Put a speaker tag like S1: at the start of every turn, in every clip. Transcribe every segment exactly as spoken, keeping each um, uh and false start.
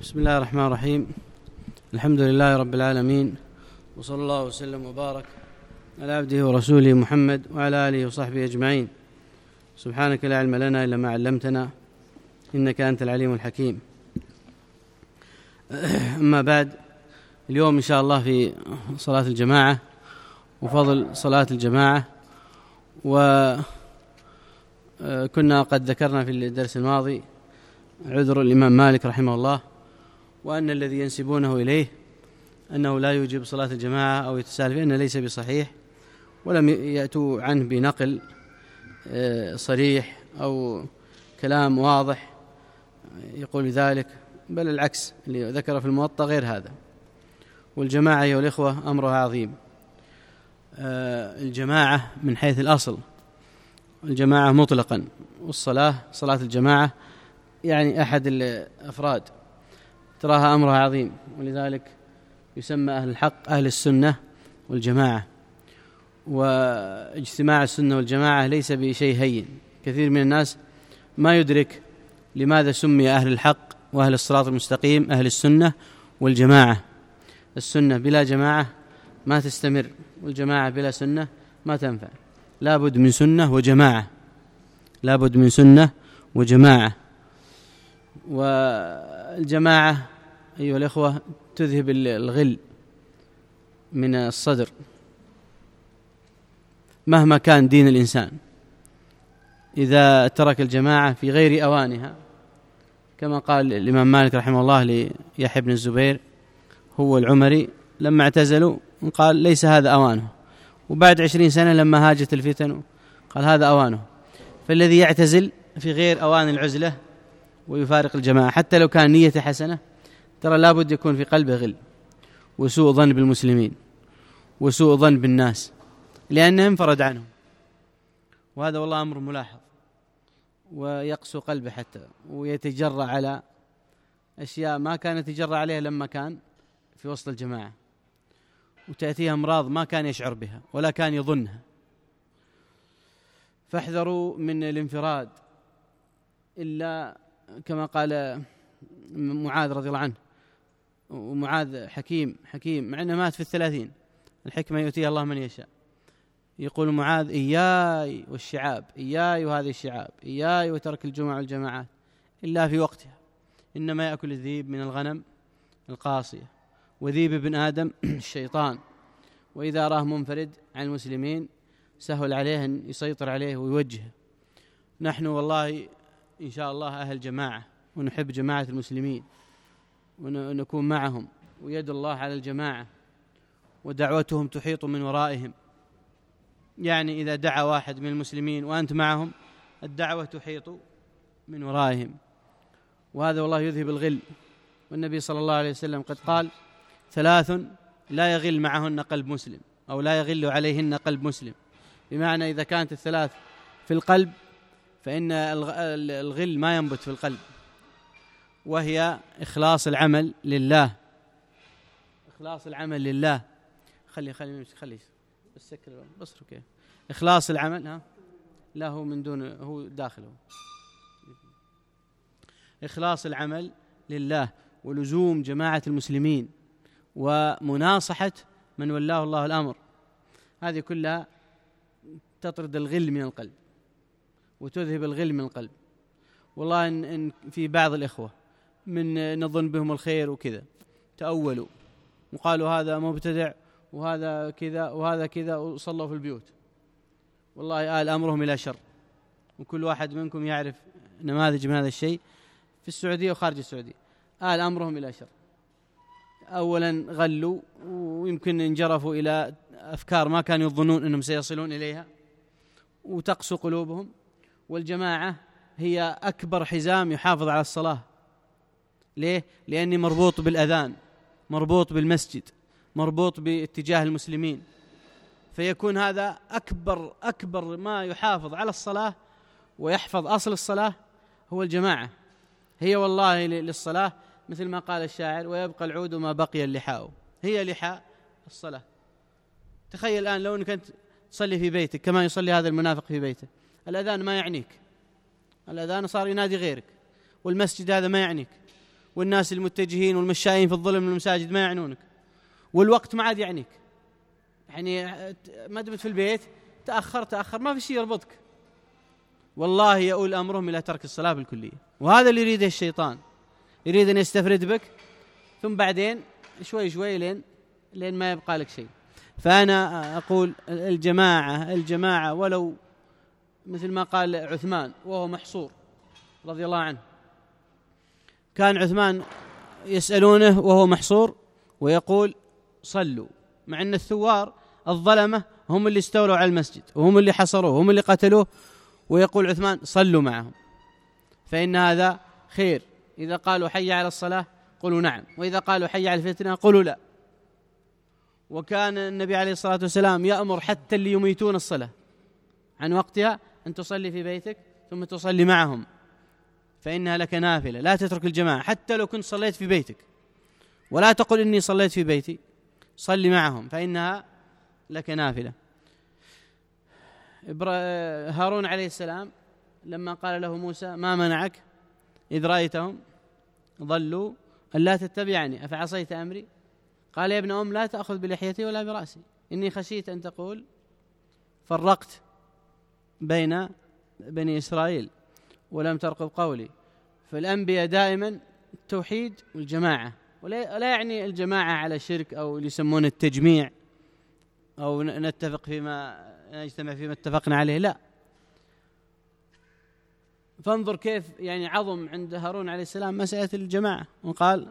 S1: بسم الله الرحمن الرحيم. الحمد لله رب العالمين، وصلى الله وسلم وبارك على عبده ورسوله محمد وعلى آله وصحبه أجمعين. سبحانك لا علم لنا إلا ما علمتنا إنك أنت العليم الحكيم. أما بعد، اليوم إن شاء الله في صلاة الجماعة وفضل صلاة الجماعة. وكنا قد ذكرنا في الدرس الماضي عذر الإمام مالك رحمه الله، وأن الذي ينسبونه إليه أنه لا يوجب صلاة الجماعة أو يتساهل فيه أنه ليس بصحيح، ولم يأتوا عنه بنقل صريح أو كلام واضح يقول ذلك، بل العكس اللي ذكر في الموطأ غير هذا. والجماعة أيها الإخوة أمرها عظيم. الجماعة من حيث الأصل الجماعة مطلقا، والصلاة صلاة الجماعة يعني أحد الأفراد تراها أمرها عظيم، ولذلك يسمى أهل الحق أهل السنة والجماعة. واجتماع السنة والجماعة ليس بشيء هين. كثير من الناس ما يدرك لماذا سمي أهل الحق وأهل الصراط المستقيم أهل السنة والجماعة. السنة بلا جماعة ما تستمر، والجماعة بلا سنة ما تنفع. لابد من سنة وجماعة، لابد من سنة وجماعة. والجماعة أيها الإخوة تذهب الغل من الصدر مهما كان دين الإنسان. إذا ترك الجماعة في غير أوانها، كما قال الإمام مالك رحمه الله ليحيى بن الزبير هو العمري لما اعتزلوا قال ليس هذا أوانه، وبعد عشرين سنة لما هاجت الفتن قال هذا أوانه. فالذي يعتزل في غير أوان العزلة ويفارق الجماعة حتى لو كان نيته حسنة، ترى لابد يكون في قلبه غل وسوء ظن بالمسلمين وسوء ظن بالناس، لأنه انفرد عنهم. وهذا والله أمر ملاحظ، ويقسو قلبه حتى ويتجرأ على أشياء ما كان يتجرأ عليها لما كان في وسط الجماعة، وتأتيها أمراض ما كان يشعر بها ولا كان يظنها. فاحذروا من الانفراد، إلا كما قال معاذ رضي الله عنه، ومعاذ حكيم حكيم مع أنه مات في الثلاثين، الحكمة يؤتيها الله من يشاء. يقول معاذ إياي والشعاب، إياي وهذه الشعاب، إياي وترك الجمع والجماعات إلا في وقتها، إنما يأكل الذيب من الغنم القاصية، وذيب ابن آدم الشيطان، وإذا راه منفرد عن المسلمين سهل عليه أن يسيطر عليه ويوجهه. نحن والله إن شاء الله أهل جماعة، ونحب جماعة المسلمين ونكون معهم، ويد الله على الجماعة، ودعوتهم تحيط من ورائهم. يعني إذا دعا واحد من المسلمين وأنت معهم الدعوة تحيط من ورائهم، وهذا والله يذهب الغل. والنبي صلى الله عليه وسلم قد قال ثلاث لا يغل معهن قلب مسلم، أو لا يغل عليهن قلب مسلم، بمعنى إذا كانت الثلاث في القلب فإن الغل ما ينبت في القلب، وهي إخلاص العمل لله، إخلاص العمل لله. خلي خلي خلي السكر بصر كيف إخلاص العمل. ها لا هو من دون، هو داخله. إخلاص العمل لله، ولزوم جماعة المسلمين، ومناصحة من ولاه الله الأمر. هذه كلها تطرد الغل من القلب وتذهب الغل من القلب. والله إن, إن في بعض الإخوة من نظن بهم الخير وكذا تأولوا وقالوا هذا مبتدع وهذا كذا وهذا كذا، وصلوا في البيوت. والله آل أمرهم إلى شر، وكل واحد منكم يعرف نماذج من هذا الشيء في السعودية وخارج السعودية. آل أمرهم إلى شر. أولا غلوا، ويمكن انجرفوا إلى أفكار ما كانوا يظنون أنهم سيصلون إليها، وتقسو قلوبهم. والجماعة هي أكبر حزام يحافظ على الصلاة. ليه؟ لأني مربوط بالأذان، مربوط بالمسجد، مربوط باتجاه المسلمين، فيكون هذا أكبر أكبر ما يحافظ على الصلاة ويحفظ أصل الصلاة هو الجماعة. هي والله للصلاة مثل ما قال الشاعر ويبقى العود ما بقي اللحاء، هي لحاء الصلاة. تخيل الآن لو أنك أنت تصلي في بيتك كما يصلي هذا المنافق في بيته، الأذان ما يعنيك، الأذان صار ينادي غيرك، والمسجد هذا ما يعنيك، والناس المتجهين والمشايين في الظلم من المساجد ما يعنونك، والوقت ما عاد يعنيك، يعني ما دمت في البيت تأخر تأخر ما في شيء يربطك، والله يؤول أمرهم إلى ترك الصلاة بالكلية. وهذا اللي يريده الشيطان، يريد أن يستفرد بك، ثم بعدين شوي شوي لين لين ما يبقى لك شيء. فأنا أقول الجماعة الجماعة ولو مثل ما قال عثمان وهو محصور رضي الله عنه، كان عثمان يسألونه وهو محصور ويقول صلوا، مع أن الثوار الظلمة هم اللي استولوا على المسجد وهم اللي حصروه وهم اللي قتلوه، ويقول عثمان صلوا معهم فإن هذا خير، إذا قالوا حي على الصلاة قولوا نعم، وإذا قالوا حي على الفتنة قولوا لا. وكان النبي عليه الصلاة والسلام يأمر حتى اللي يميتون الصلاة عن وقتها أن تصلي في بيتك ثم تصلي معهم فإنها لك نافلة، لا تترك الجماعة حتى لو كنت صليت في بيتك، ولا تقل إني صليت في بيتي، صلي معهم فإنها لك نافلة. هارون عليه السلام لما قال له موسى ما منعك إذ رأيتهم ضلوا ألا تتبعني أفعصيت أمري، قال يا ابن أم لا تأخذ بلحيتي ولا برأسي إني خشيت أن تقول فرقت بين بني إسرائيل ولم ترقب قولي. فالأنبياء دائما التوحيد والجماعة، ولا يعني الجماعة على شرك أو يسمون التجميع أو نتفق فيما نجتمع فيما اتفقنا عليه، لا. فانظر كيف يعني عظم عند هارون عليه السلام مسألة الجماعة، وقال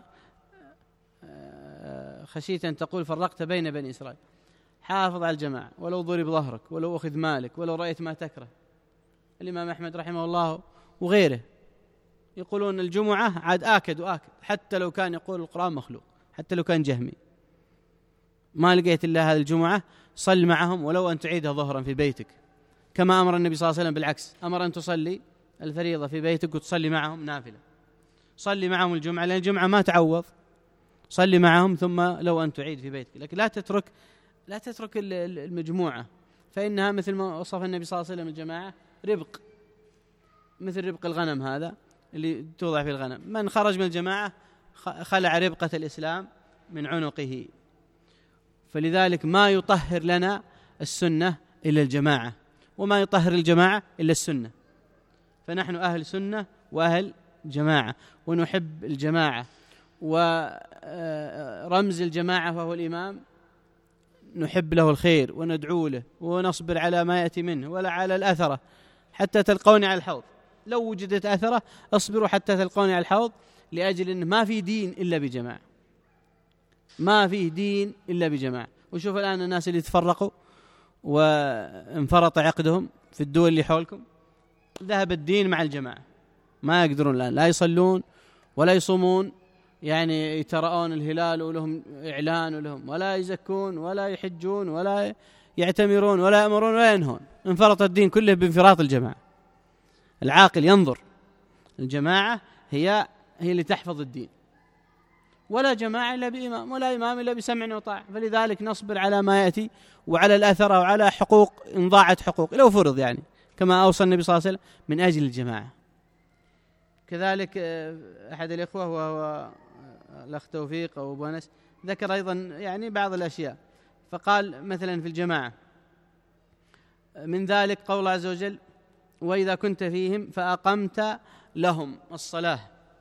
S1: خشيت أن تقول فرقت بين بني إسرائيل. حافظ على الجماعة ولو ضرب ظهرك ولو أخذ مالك ولو رأيت ما تكره. الإمام أحمد رحمه الله وغيره يقولون الجمعة عاد آكد وآكد، حتى لو كان يقول القرآن مخلوق، حتى لو كان جهمي، ما لقيت إلا هذه الجمعة صل معهم ولو أن تعيدها ظهرا في بيتك، كما أمر النبي صلى الله عليه وسلم بالعكس، أمر أن تصلي الفريضة في بيتك وتصلي معهم نافلة. صلي معهم الجمعة لأن الجمعة ما تعوض، صلي معهم ثم لو أن تعيد في بيتك، لكن لا تترك لا تترك المجموعة، فإنها مثل ما وصف النبي صلى الله عليه وسلم الجماعة ربق، مثل ربق الغنم هذا اللي توضع في الغنم، من خرج من الجماعة خلع ربقة الإسلام من عنقه. فلذلك ما يطهر لنا السنة إلا الجماعة، وما يطهر الجماعة إلا السنة، فنحن أهل سنة وأهل جماعة، ونحب الجماعة، ورمز الجماعة فهو الإمام نحب له الخير وندعو له ونصبر على ما يأتي منه ولا على الأثرة حتى تلقوني على الحوض، لو وجدت أثرة اصبروا حتى تلقوني على الحوض، لأجل أن ما في دين إلا بجماعة، ما فيه دين إلا بجماعة. وشوف الآن الناس اللي تفرقوا وانفرط عقدهم في الدول اللي حولكم، ذهب الدين مع الجماعة، ما يقدرون الآن لا يصلون ولا يصومون، يعني يترؤون الهلال ولهم إعلان ولهم، ولا يزكون ولا يحجون ولا يعتمرون ولا يأمرون ولا ينهون، انفرط الدين كله بانفراط الجماعة. العاقل ينظر الجماعة هي هي اللي تحفظ الدين، ولا جماعة إلا بإمام، ولا إمام إلا بسمع وطاعة. فلذلك نصبر على ما يأتي وعلى الأثر وعلى حقوق إن ضاعت حقوق لو فرض، يعني كما أوصى النبي صلى الله عليه وسلم من أجل الجماعة. كذلك أحد الإخوة وهو الأخ توفيق أو أبو أنس ذكر أيضا يعني بعض الأشياء، فقال مثلا في الجماعة من ذلك قول الله عز وجل وإذا كنت فيهم فأقمت لهم الصلاة.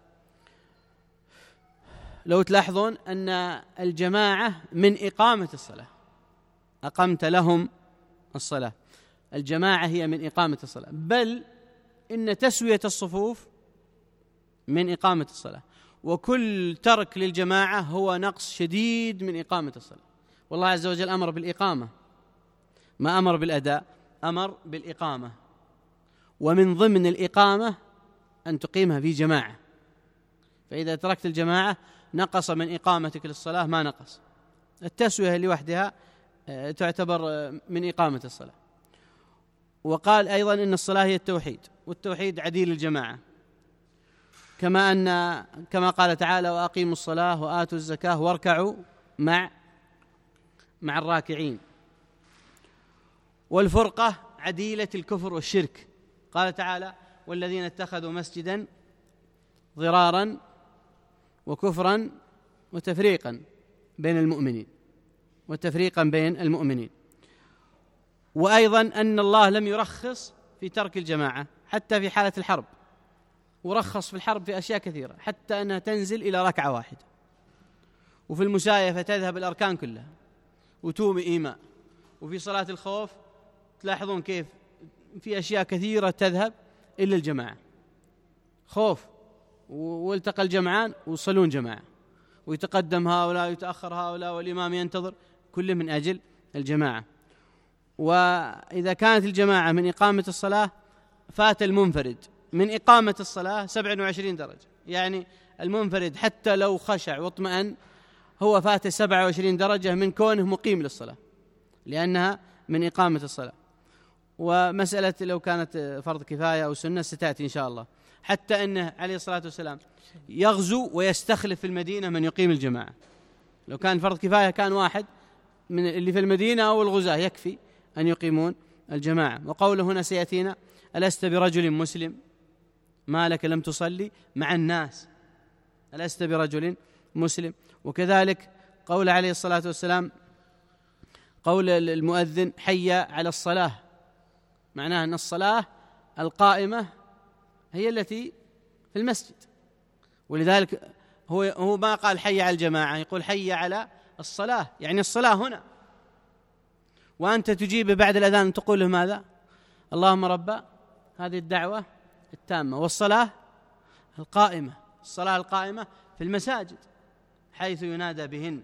S1: لو تلاحظون أن الجماعة من إقامة الصلاة، أقمت لهم الصلاة، الجماعة هي من إقامة الصلاة، بل إن تسوية الصفوف من إقامة الصلاة، وكل ترك للجماعة هو نقص شديد من إقامة الصلاة. والله عز وجل أمر بالإقامة، ما أمر بالأداء، أمر بالإقامة، ومن ضمن الإقامة أن تقيمها في جماعة، فإذا تركت الجماعة نقص من إقامتك للصلاة ما نقص. التسوية لوحدها تعتبر من إقامة الصلاة. وقال أيضا إن الصلاة هي التوحيد، والتوحيد عديل الجماعة، كما أن كما قال تعالى وأقيموا الصلاة وآتوا الزكاة واركعوا مع مع الراكعين. والفرقة عديلة الكفر والشرك، قال تعالى والذين اتخذوا مسجدا ضرارا وكفرا وتفريقا بين المؤمنين وتفريقا بين المؤمنين. وأيضا أن الله لم يرخص في ترك الجماعة حتى في حالة الحرب، ورخص في الحرب في أشياء كثيرة حتى أنها تنزل إلى ركعة واحدة، وفي المسايفة تذهب الأركان كلها وتومي إيماء، وفي صلاة الخوف تلاحظون كيف في أشياء كثيرة تذهب إلا الجماعة، خوف والتقى الجمعان وصلون جماعة، ويتقدم هؤلاء ويتأخر هؤلاء والإمام ينتظر، كله من أجل الجماعة. وإذا كانت الجماعة من إقامة الصلاة فات المنفرد من إقامة الصلاة سبعة وعشرين درجة، يعني المنفرد حتى لو خشع واطمأن هو فات سبعة وعشرين درجة من كونه مقيم للصلاة، لأنها من إقامة الصلاة. ومسألة لو كانت فرض كفاية أو سنة ستأتي إن شاء الله، حتى أنه عليه الصلاة والسلام يغزو ويستخلف في المدينة من يقيم الجماعة. لو كان فرض كفاية كان واحد من اللي في المدينة أو الغزاة يكفي أن يقيمون الجماعة. وقوله هنا سيأتينا: ألست برجل مسلم ما لك لم تصلي مع الناس، ألست برجل مسلم. وكذلك قول عليه الصلاة والسلام، قول المؤذن: حي على الصلاة، معناه أن الصلاة القائمة هي التي في المسجد، ولذلك هو هو ما قال حي على الجماعة، يقول حي على الصلاة، يعني الصلاة هنا. وأنت تجيب بعد الأذان تقول له ماذا؟ اللهم رب هذه الدعوة التامة والصلاة القائمة، الصلاة القائمة في المساجد حيث ينادى بهن.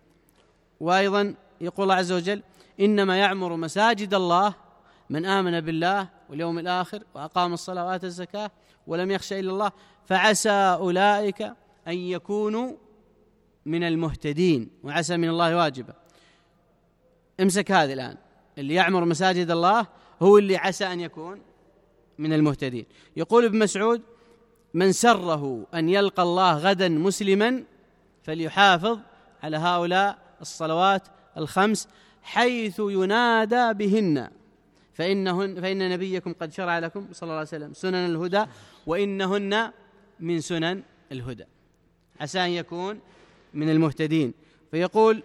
S1: وأيضا يقول الله عز وجل: إنما يعمر مساجد الله من آمن بالله واليوم الآخر وأقام الصلاة وآتى الزكاة ولم يخش إلا الله فعسى أولئك أن يكونوا من المهتدين، وعسى من الله واجبة. امسك هذه الآن، اللي يعمر مساجد الله هو اللي عسى أن يكون من المهتدين. يقول ابن مسعود: من سره أن يلقى الله غدا مسلما فليحافظ على هؤلاء الصلوات الخمس حيث ينادى بهن، فإنهن فإن نبيكم قد شرع لكم صلى الله عليه وسلم سنن الهدى وإنهن من سنن الهدى. عسى أن يكون من المهتدين. فيقول: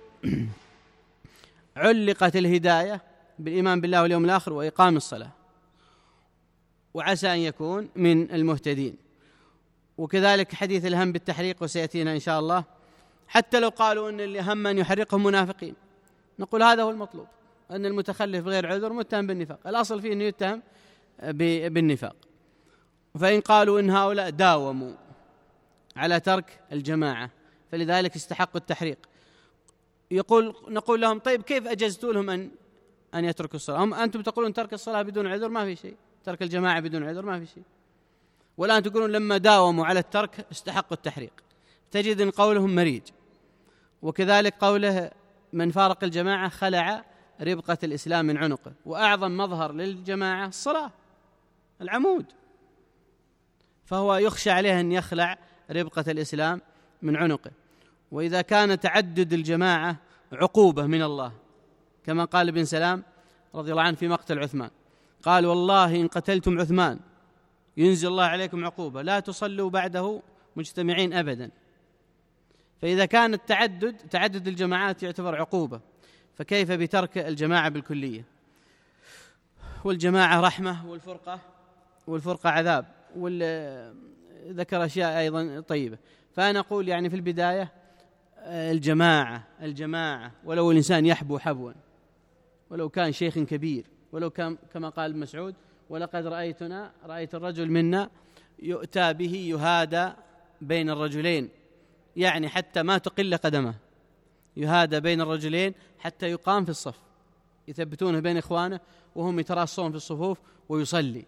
S1: علقت الهداية بالإيمان بالله واليوم الآخر وإقام الصلاة، وعسى أن يكون من المهتدين. وكذلك حديث الهم بالتحريق وسيأتينا إن شاء الله. حتى لو قالوا أن اللي هم أن يحرقهم منافقين، نقول هذا هو المطلوب، أن المتخلف بغير عذر متهم بالنفاق، الأصل فيه أنه يتهم بالنفاق. فإن قالوا إن هؤلاء داوموا على ترك الجماعة فلذلك استحقوا التحريق، يقول نقول لهم: طيب كيف أجزتوا لهم أن أن يتركوا الصلاة؟ هم أنتم تقولون ترك الصلاة بدون عذر ما في شيء، ترك الجماعة بدون عذر ما في شيء، والآن تقولون لما داوموا على الترك استحقوا التحريق. تجد أن قولهم مريج. وكذلك قوله: من فارق الجماعة خلع ربقة الإسلام من عنقه. وأعظم مظهر للجماعة الصلاة، العمود، فهو يخشى عليه أن يخلع ربقة الإسلام من عنقه. وإذا كان تعدد الجماعة عقوبة من الله، كما قال ابن سلام رضي الله عنه في مقتل عثمان، قال: والله إن قتلتم عثمان ينزل الله عليكم عقوبة لا تصلوا بعده مجتمعين أبدا. فإذا كان التعدد تعدد الجماعات يعتبر عقوبة، فكيف بترك الجماعة بالكلية؟ والجماعة رحمة والفرقة والفرقة عذاب. وذكر أشياء أيضا طيبة. فأنا أقول يعني في البداية الجماعة الجماعة ولو الإنسان يحبو حبوا، ولو كان شيخ كبير، ولو كان كما قال ابن مسعود: ولقد رأيتنا رأيت الرجل منا يؤتى به يهادى بين الرجلين، يعني حتى ما تقل قدمه، يهادى بين الرجلين حتى يقام في الصف، يثبتونه بين إخوانه وهم يتراصون في الصفوف ويصلي.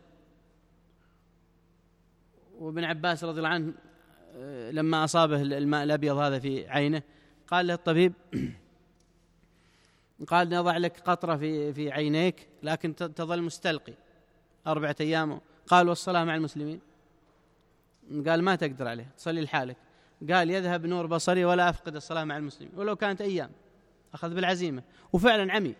S1: وابن عباس رضي الله عنه لما أصابه الماء الأبيض هذا في عينه قال له الطبيب، قال: نضع لك قطرة في في عينيك لكن تظل مستلقي أربعة أيام. قال: والصلاة مع المسلمين؟ قال: ما تقدر عليه، تصلي لحالك. قال: يذهب نور بصري ولا أفقد الصلاة مع المسلمين ولو كانت أيام. أخذ بالعزيمة وفعلا عمي.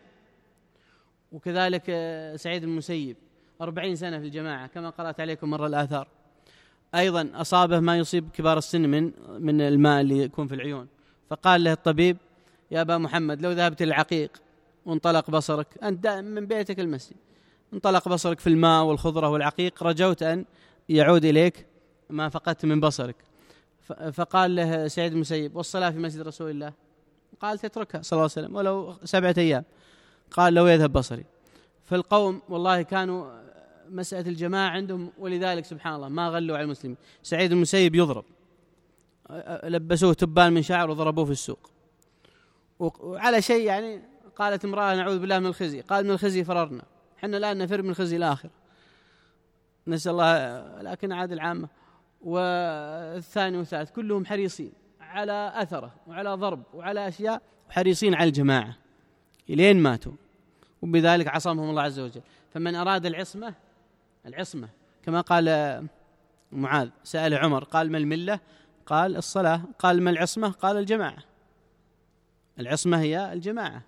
S1: وكذلك سعيد بن المسيب أربعين سنة في الجماعة كما قرأت عليكم مرة الآثار، أيضا أصابه ما يصيب كبار السن من من الماء اللي يكون في العيون، فقال له الطبيب: يا أبا محمد، لو ذهبت للعقيق وانطلق بصرك، أنت من بيتك المسجد، انطلق بصرك في الماء والخضرة والعقيق، رجوت أن يعود إليك ما فقدت من بصرك. فقال له سعيد بن المسيب: والصلاة في مسجد رسول الله؟ قال: تتركها صلى الله عليه وسلم ولو سبعة أيام. قال: لو يذهب بصري. فالقوم والله كانوا مسألة الجماعة عندهم، ولذلك سبحان الله ما غلوا على المسلمين. سعيد بن المسيب يضرب، لبسوه تبان من شعر وضربوه في السوق وعلى شيء يعني. قالت امرأة: نعوذ بالله من الخزي. قال: من الخزي فررنا، حنا الآن نفر من الخزي الآخر، نسأل الله. لكن عاد العامة والثاني والثالث كلهم حريصين على أثره وعلى ضرب وعلى أشياء، وحريصين على الجماعة إلين ماتوا، وبذلك عصمهم الله عز وجل. فمن أراد العصمة العصمة كما قال معاذ، سأل عمر قال: ما الملة؟ قال: الصلاة. قال: ما العصمة؟ قال: الجماعة. العصمة هي الجماعة.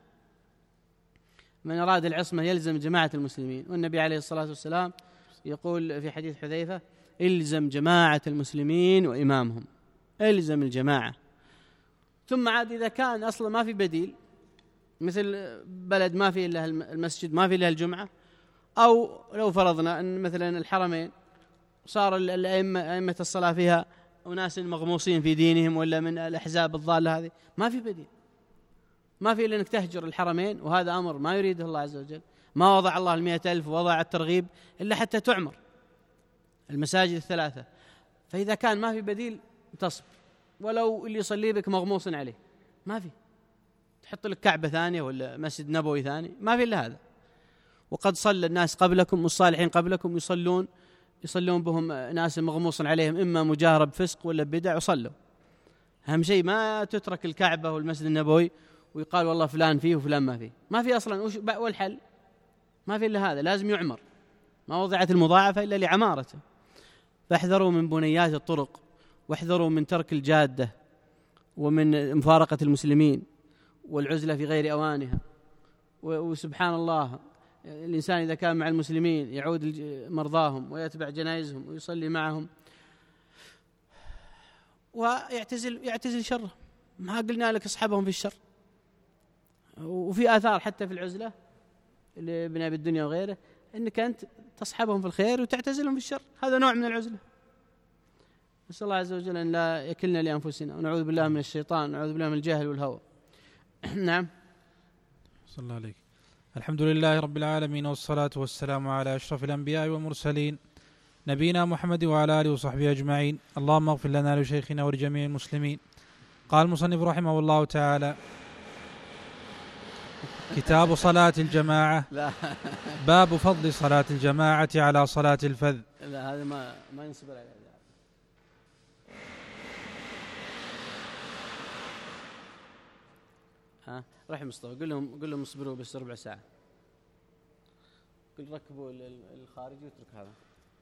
S1: من أراد العصمة يلزم جماعة المسلمين، والنبي عليه الصلاة والسلام يقول في حديث حذيفة: إلزم جماعة المسلمين وإمامهم، إلزم الجماعة. ثم عاد إذا كان أصلا ما في بديل، مثل بلد ما في إلا المسجد، ما في إلا الجمعة، أو لو فرضنا أن مثلا الحرمين صار الأئمة أئمة الصلاة فيها أناس مغموصين في دينهم ولا من الأحزاب الضالة هذه، ما في بديل، ما في إلا أنك تهجر الحرمين، وهذا أمر ما يريده الله عز وجل. ما وضع الله المئة ألف ووضع الترغيب إلا حتى تعمر المساجد الثلاثة. فإذا كان ما في بديل تصبر، ولو اللي يصلي بك مغموص عليه، ما في، تحط لك كعبة ثانية ولا مسجد نبوي ثاني، ما في إلا هذا. وقد صلى الناس قبلكم والصالحين قبلكم يصلون يصلون بهم ناس مغموص عليهم، إما مجاهرة بفسق ولا بدع، وصلوا. أهم شيء ما تترك الكعبة والمسجد النبوي ويقال والله فلان فيه وفلان ما فيه، ما في أصلا. والحل ما في إلا هذا، لازم يعمر. ما وضعت المضاعفة إلا لعمارته. فاحذروا من بنيات الطرق، واحذروا من ترك الجادة، ومن مفارقة المسلمين والعزلة في غير أوانها. وسبحان الله، الإنسان إذا كان مع المسلمين يعود مرضاهم ويتبع جنائزهم ويصلي معهم ويعتزل يعتزل شره. ما قلنا لك اصحابهم في الشر. وفي آثار حتى في العزلة لابن أبي الدنيا وغيره، أنك أنت تصحبهم في الخير وتعتزلهم في الشر، هذا نوع من العزلة. نسأل الله عز وجل أن لا يكلنا لأنفسنا، ونعوذ بالله من الشيطان، ونعوذ بالله من الجهل والهوى. نعم.
S2: صلى الله عليك. الحمد لله رب العالمين، والصلاة والسلام على أشرف الأنبياء والمرسلين، نبينا محمد وعلى آله وصحبه أجمعين. اللهم اغفر لنا لشيخنا ولجميع المسلمين. قال المصنف رحمه الله تعالى: كتاب صلاة الجماعة.
S1: لا.
S2: باب فضل صلاة الجماعة على صلاة الفذ.
S1: لا، هذا ما ما ينسب عليه. ها، روح مصطفى قل لهم قل لهم اصبروا بس ربع ساعة. قل ركبوا الخارجي واترك هذا.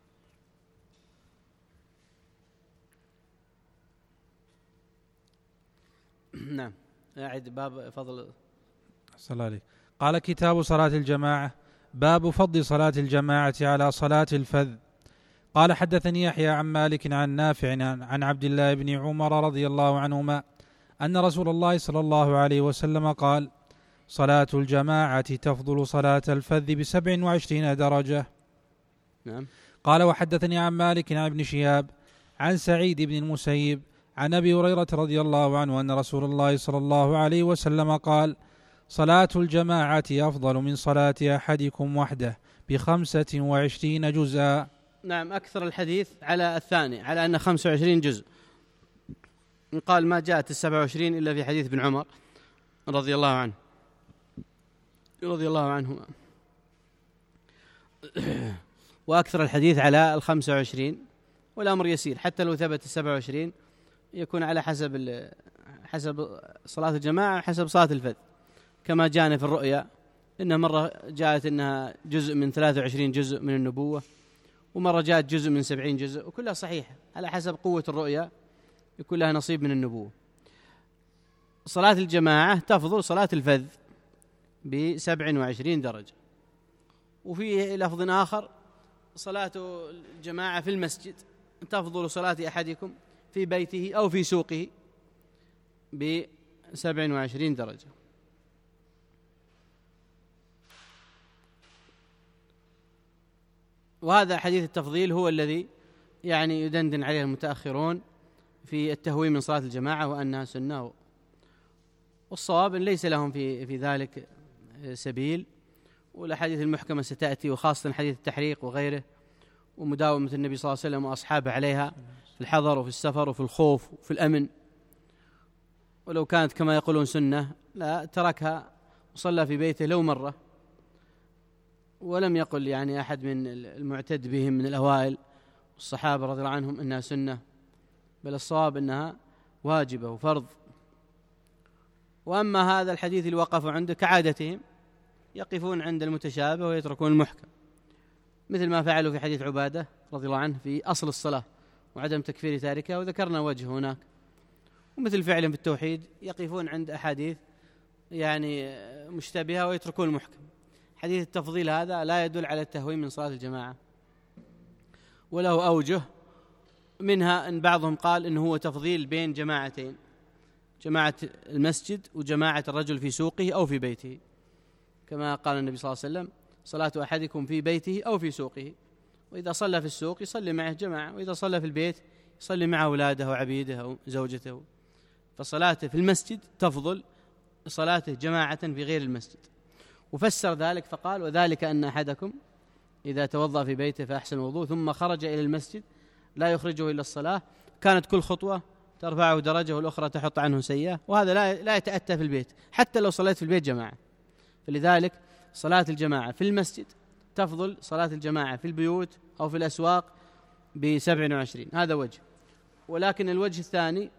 S1: نعم. أعد باب فضل
S2: صلى الله عليه. قال: كتاب صلاة الجماعة. باب فضل صلاة الجماعة على صلاة الفذ. قال: حدثني يحيى عن مالك عن نافع عن عبد الله بن عمر رضي الله عنهما أن رسول الله صلى الله عليه وسلم قال: صلاة الجماعة تفضل صلاة الفذ بسبع وعشرين درجة.
S1: نعم.
S2: قال: وحدثني عن مالك عن ابن شهاب عن سعيد بن المسيب عن أبي هريرة رضي الله عنه أن رسول الله صلى الله عليه وسلم قال: صلاة الجماعة أفضل من صلاة أحدكم وحده بخمسة وعشرين جزءا.
S1: نعم. أكثر الحديث على الثاني، على أن خمسة وعشرين جزء. قال: ما جاءت السبع وعشرين إلا في حديث ابن عمر رضي الله عنه رضي الله عنهما. وأكثر الحديث على الخمسة وعشرين، والأمر يسير. حتى لو ثبت السبع وعشرين يكون على حسب حسب صلاة الجماعة، حسب صلاة الفذ، كما جاءنا في الرؤيا إنها مرة جاءت إنها جزء من ثلاثة وعشرين جزء من النبوة، ومرة جاءت جزء من سبعين جزء، وكلها صحيحة على حسب قوة الرؤيا يكون لها نصيب من النبوة. صلاة الجماعة تفضل صلاة الفذ بسبع وعشرين درجة. وفي لفظ آخر: صلاة الجماعة في المسجد تفضل صلاة أحدكم في بيته أو في سوقه بسبع وعشرين درجة. وهذا حديث التفضيل هو الذي يعني يدندن عليه المتأخرون في التهويم من صلاة الجماعة وأنها سنة، والصواب أن ليس لهم في في ذلك سبيل، والأحاديث المحكمة ستأتي، وخاصة حديث التحريق وغيره، ومداومة النبي صلى الله عليه وسلم وأصحابه عليها في الحضر وفي السفر وفي الخوف وفي الأمن. ولو كانت كما يقولون سنة لا تركها وصلى في بيته لو مرة، ولم يقل يعني أحد من المعتد بهم من الأوائل الصحابة رضي الله عنهم إنها سنة، بل الصواب إنها واجبة وفرض. وأما هذا الحديث اللي وقفوا عنده كعادتهم يقفون عند المتشابه ويتركون المحكم، مثل ما فعلوا في حديث عبادة رضي الله عنه في أصل الصلاة وعدم تكفير تاركها، وذكرنا وجه هناك. ومثل فعلهم في التوحيد يقفون عند أحاديث يعني مشتبهة ويتركون المحكم. حديث التفضيل هذا لا يدل على التهويم من صلاة الجماعة، وله أوجه، منها أن بعضهم قال إنه هو تفضيل بين جماعتين، جماعة المسجد وجماعة الرجل في سوقه أو في بيته، كما قال النبي صلى الله عليه وسلم: صلاة أحدكم في بيته أو في سوقه. وإذا صلى في السوق يصلي معه جماعة، وإذا صلى في البيت يصلي مع أولاده وعبيده أو زوجته. فصلاته في المسجد تفضل صلاته جماعة في غير المسجد. وفسر ذلك فقال: وذلك أن أحدكم إذا توضأ في بيته فأحسن وضوء ثم خرج إلى المسجد لا يخرجه إلا الصلاة، كانت كل خطوة ترفعه درجة والأخرى تحط عنه سيئة. وهذا لا لا يتأتى في البيت حتى لو صليت في البيت جماعة. فلذلك صلاة الجماعة في المسجد تفضل صلاة الجماعة في البيوت أو في الأسواق بسبع وعشرين. هذا وجه. ولكن الوجه الثاني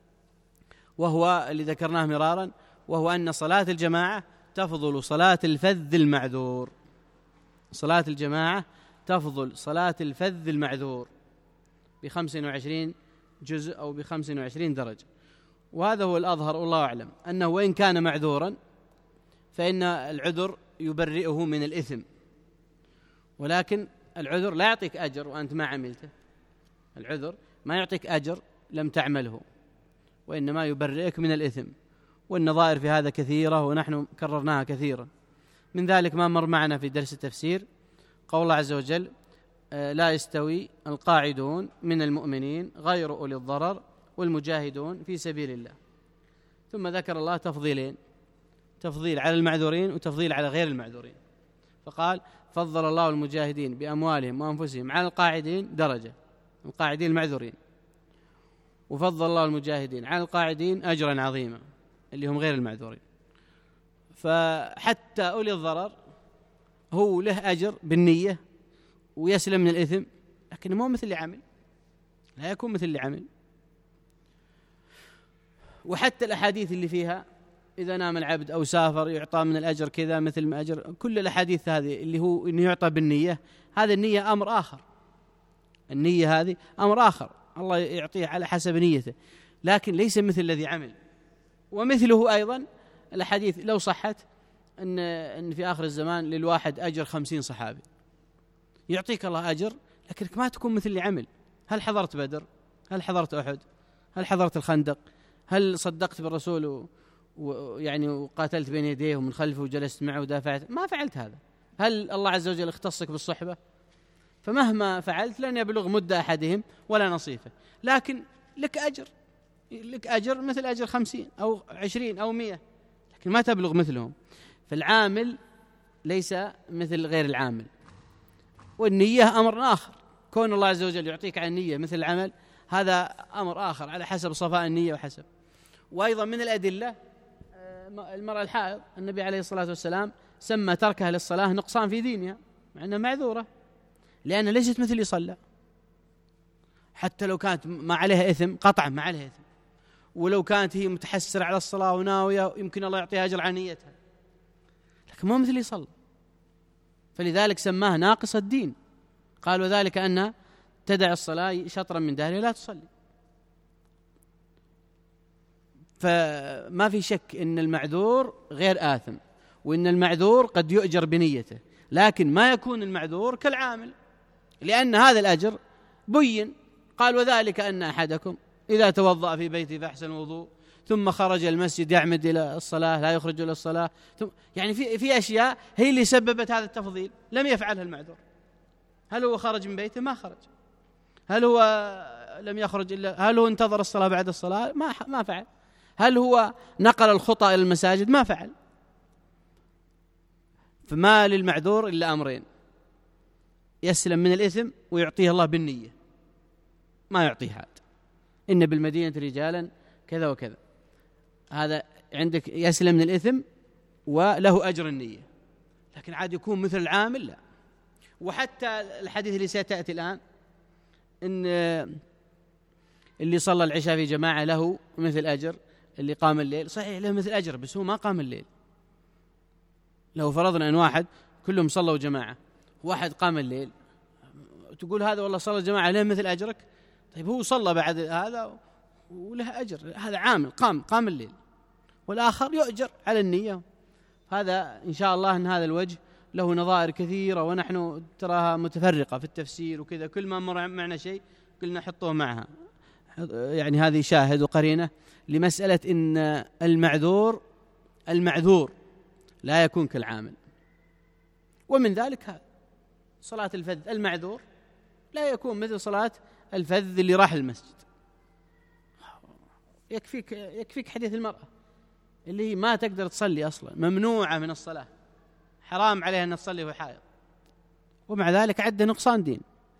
S1: وهو اللي ذكرناه مرارا، وهو أن صلاة الجماعة تفضل صلاة الفذ المعذور. صلاة الجماعة تفضل صلاة الفذ المعذور بخمس وعشرين جزء أو بخمس وعشرين درجة. وهذا هو الأظهر والله أعلم، أنه وإن كان معذورا فإن العذر يبرئه من الإثم، ولكن العذر لا يعطيك أجر وأنت ما عملته. العذر ما يعطيك أجر لم تعمله، وإنما يبرئك من الإثم. والنظائر في هذا كثيرة ونحن كررناها كثيرا. من ذلك ما مر معنا في درس التفسير قول الله عز وجل: لا يستوي القاعدون من المؤمنين غير أولي الضرر والمجاهدون في سبيل الله. ثم ذكر الله تفضيلين: تفضيل على المعذورين وتفضيل على غير المعذورين. فقال: فضل الله المجاهدين بأموالهم وأنفسهم على القاعدين درجة، القاعدين المعذورين، وفضل الله المجاهدين على القاعدين أجرا عظيما اللي هم غير المعذورين. فحتى أولي الضرر هو له أجر بالنية ويسلم من الإثم، لكن مو مثل اللي عمل، لا يكون مثل اللي عمل. وحتى الأحاديث اللي فيها إذا نام العبد أو سافر يعطى من الأجر كذا مثل ما أجر، كل الأحاديث هذه اللي هو إنه يعطى بالنية، هذا النية أمر آخر. النية هذه أمر آخر، الله يعطيه على حسب نيته، لكن ليس مثل الذي عمل. ومثله أيضا الأحاديث لو صحت أن أن في آخر الزمان للواحد أجر خمسين صحابي، يعطيك الله أجر لكنك ما تكون مثل اللي عمل. هل حضرت بدر؟ هل حضرت أحد؟ هل حضرت الخندق؟ هل صدقت بالرسول ويعني وقاتلت بين يديه ومن خلفه وجلست معه ودافعت؟ ما فعلت هذا. هل الله عز وجل اختصك بالصحبة؟ فمهما فعلت لن يبلغ مد أحدهم ولا نصيفه، لكن لك أجر، لك أجر مثل أجر خمسين أو عشرين أو مئة، لكن ما تبلغ مثلهم. فالعامل ليس مثل غير العامل. والنية أمر آخر، كون الله عز وجل يعطيك على النية مثل العمل هذا أمر آخر على حسب صفاء النية وحسب. وأيضا من الأدلة المرأة الحائض، النبي عليه الصلاة والسلام سمى تركها للصلاة نقصان في دينها، مع أنها معذورة لأنها ليست مثل اللي صلى، حتى لو كانت ما عليها إثم قطعا ما عليها إثم، ولو كانت هي متحسرة على الصلاة وناوية يمكن الله يعطيها أجر عن نيتها، لكن مو مثل اللي صلى. فلذلك سماها ناقص الدين، قال: وذلك أنها تدع الصلاة شطرا من دهرها لا تصلي. فما في شك إن المعذور غير آثم، وإن المعذور قد يؤجر بنيته، لكن ما يكون المعذور كالعامل، لأن هذا الأجر بين قال وذلك أن أحدكم إذا توضأ في بيته فأحسن الوضوء ثم خرج المسجد يعمد إلى الصلاة لا يخرج إلى الصلاة، ثم يعني في في أشياء هي اللي سببت هذا التفضيل لم يفعلها المعذور. هل هو خرج من بيته؟ ما خرج. هل هو لم يخرج إلا هل هو انتظر الصلاة بعد الصلاة؟ ما ما فعل. هل هو نقل الخطأ إلى المساجد؟ ما فعل. فما للمعذور إلا أمرين: يسلم من الإثم ويعطيه الله بالنية، ما يعطيه هذا. إن بالمدينة رجالا كذا وكذا، هذا عندك يسلم من الإثم وله أجر النية. لكن عاد يكون مثل العامل لا. وحتى الحديث اللي سيتأتي الآن إن اللي صلى العشاء في جماعة له مثل أجر اللي قام الليل، صحيح له مثل أجر بس هو ما قام الليل. لو فرضنا أن واحد كلهم صلوا جماعة واحد قام الليل، تقول هذا والله صلى جماعة له مثل أجرك؟ طيب هو صلى بعد هذا وله أجر، هذا عامل قام قام الليل، والآخر يؤجر على النية. هذا إن شاء الله أن هذا الوجه له نظائر كثيرة، ونحن تراها متفرقة في التفسير وكذا، كل ما مر معنا شيء قلنا حطوه معها. يعني هذه شاهد وقرينة لمسألة إن المعذور المعذور لا يكون كالعامل. ومن ذلك هذا صلاة الفذ، المعذور لا يكون مثل صلاة الفذ اللي راح المسجد. يكفيك يكفيك حديث المرأة اللي هي ما تقدر تصلي أصلا، ممنوعة من الصلاة، حرام عليها أن تصلي وهي حائض، ومع ذلك عد نقصان دين.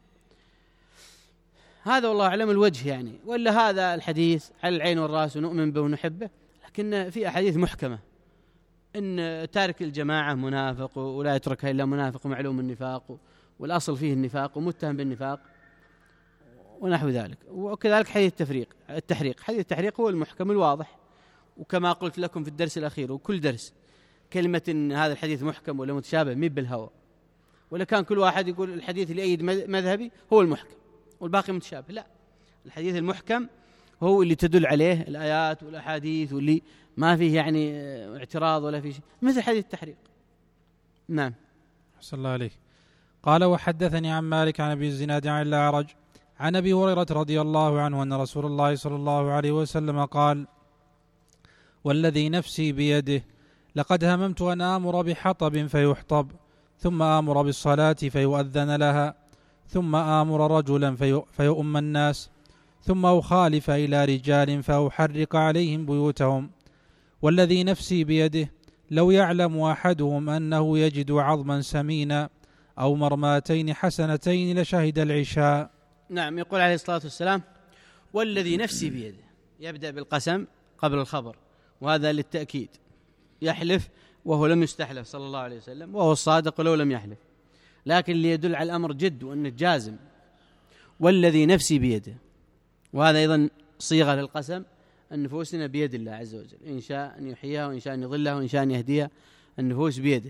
S1: هذا والله أعلم الوجه يعني. ولا هذا الحديث على العين والرأس ونؤمن به ونحبه، لكن في أحاديث محكمة إن تارك الجماعة منافق ولا يتركها إلا منافق ومعلوم النفاق، والأصل فيه النفاق ومتهم بالنفاق ونحو ذلك. وكذلك حديث التفريق التحريق حديث التحريق هو المحكم الواضح. وكما قلت لكم في الدرس الأخير وكل درس، كلمة إن هذا الحديث محكم ولا متشابه مي بالهوى، ولا كان كل واحد يقول الحديث اللي أيد مذهبي هو المحكم والباقي متشابه. لا، الحديث المحكم هو اللي تدل عليه الآيات والأحاديث واللي ما فيه يعني اعتراض ولا فيه شيء، مثل حديث التحريق. نعم.
S2: أحسن الله عليك. قال وحدثني عن مالك عن أبي الزناد عن الأعرج عن أبي هريرة رضي الله عنه أن رسول الله صلى الله عليه وسلم قال: والذي نفسي بيده لقد هممت أن آمر بحطب فيحطب، ثم آمر بالصلاة فيؤذن لها، ثم آمر رجلا في فيؤم الناس، ثم أخالف إلى رجال فأحرق عليهم بيوتهم. والذي نفسي بيده لو يعلم أحدهم أنه يجد عظما سمينا أو مرماتين حسنتين لشهد العشاء.
S1: نعم. يقول عليه الصلاة والسلام: والذي نفسي بيده، يبدأ بالقسم قبل الخبر، وهذا للتأكيد، يحلف وهو لم يستحلف صلى الله عليه وسلم، وهو الصادق ولو لم يحلف، لكن اللي يدل على الأمر جد وأنه جازم. والذي نفسي بيده، وهذا أيضا صيغة للقسم، النفوسنا بيد الله عز وجل، إن شاء أن يحييها وإن شاء أن يضلها وإن شاء أن يهديها، النفوس بيده.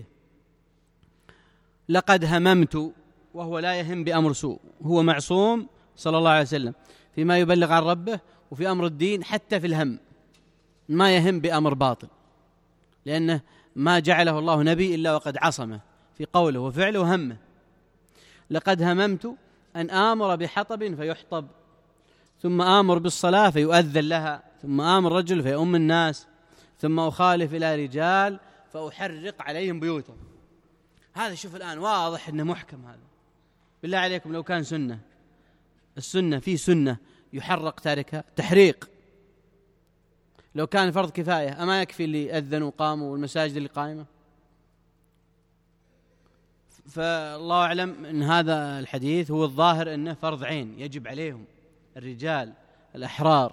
S1: لقد هممت، وهو لا يهم بأمر سوء، هو معصوم صلى الله عليه وسلم فيما يبلغ عن ربه وفي أمر الدين، حتى في الهم ما يهم بأمر باطل، لأنه ما جعله الله نبي إلا وقد عصمه في قوله وفعله وهمه. لقد هممت أن آمر بحطب فيحطب، ثم آمر بالصلاة فيؤذن لها، ثم آمر رجل فيؤم الناس، ثم أخالف إلى رجال فأحرق عليهم بيوتهم. هذا شوف الآن واضح أنه محكم. هذا بالله عليكم لو كان سنة، السنة في سنة يحرق تاركها تحريق. لو كان فرض كفاية أما يكفي اللي أذنوا وقاموا والمساجد اللي قائمة؟ فالله أعلم أن هذا الحديث هو الظاهر أنه فرض عين يجب عليهم، الرجال الأحرار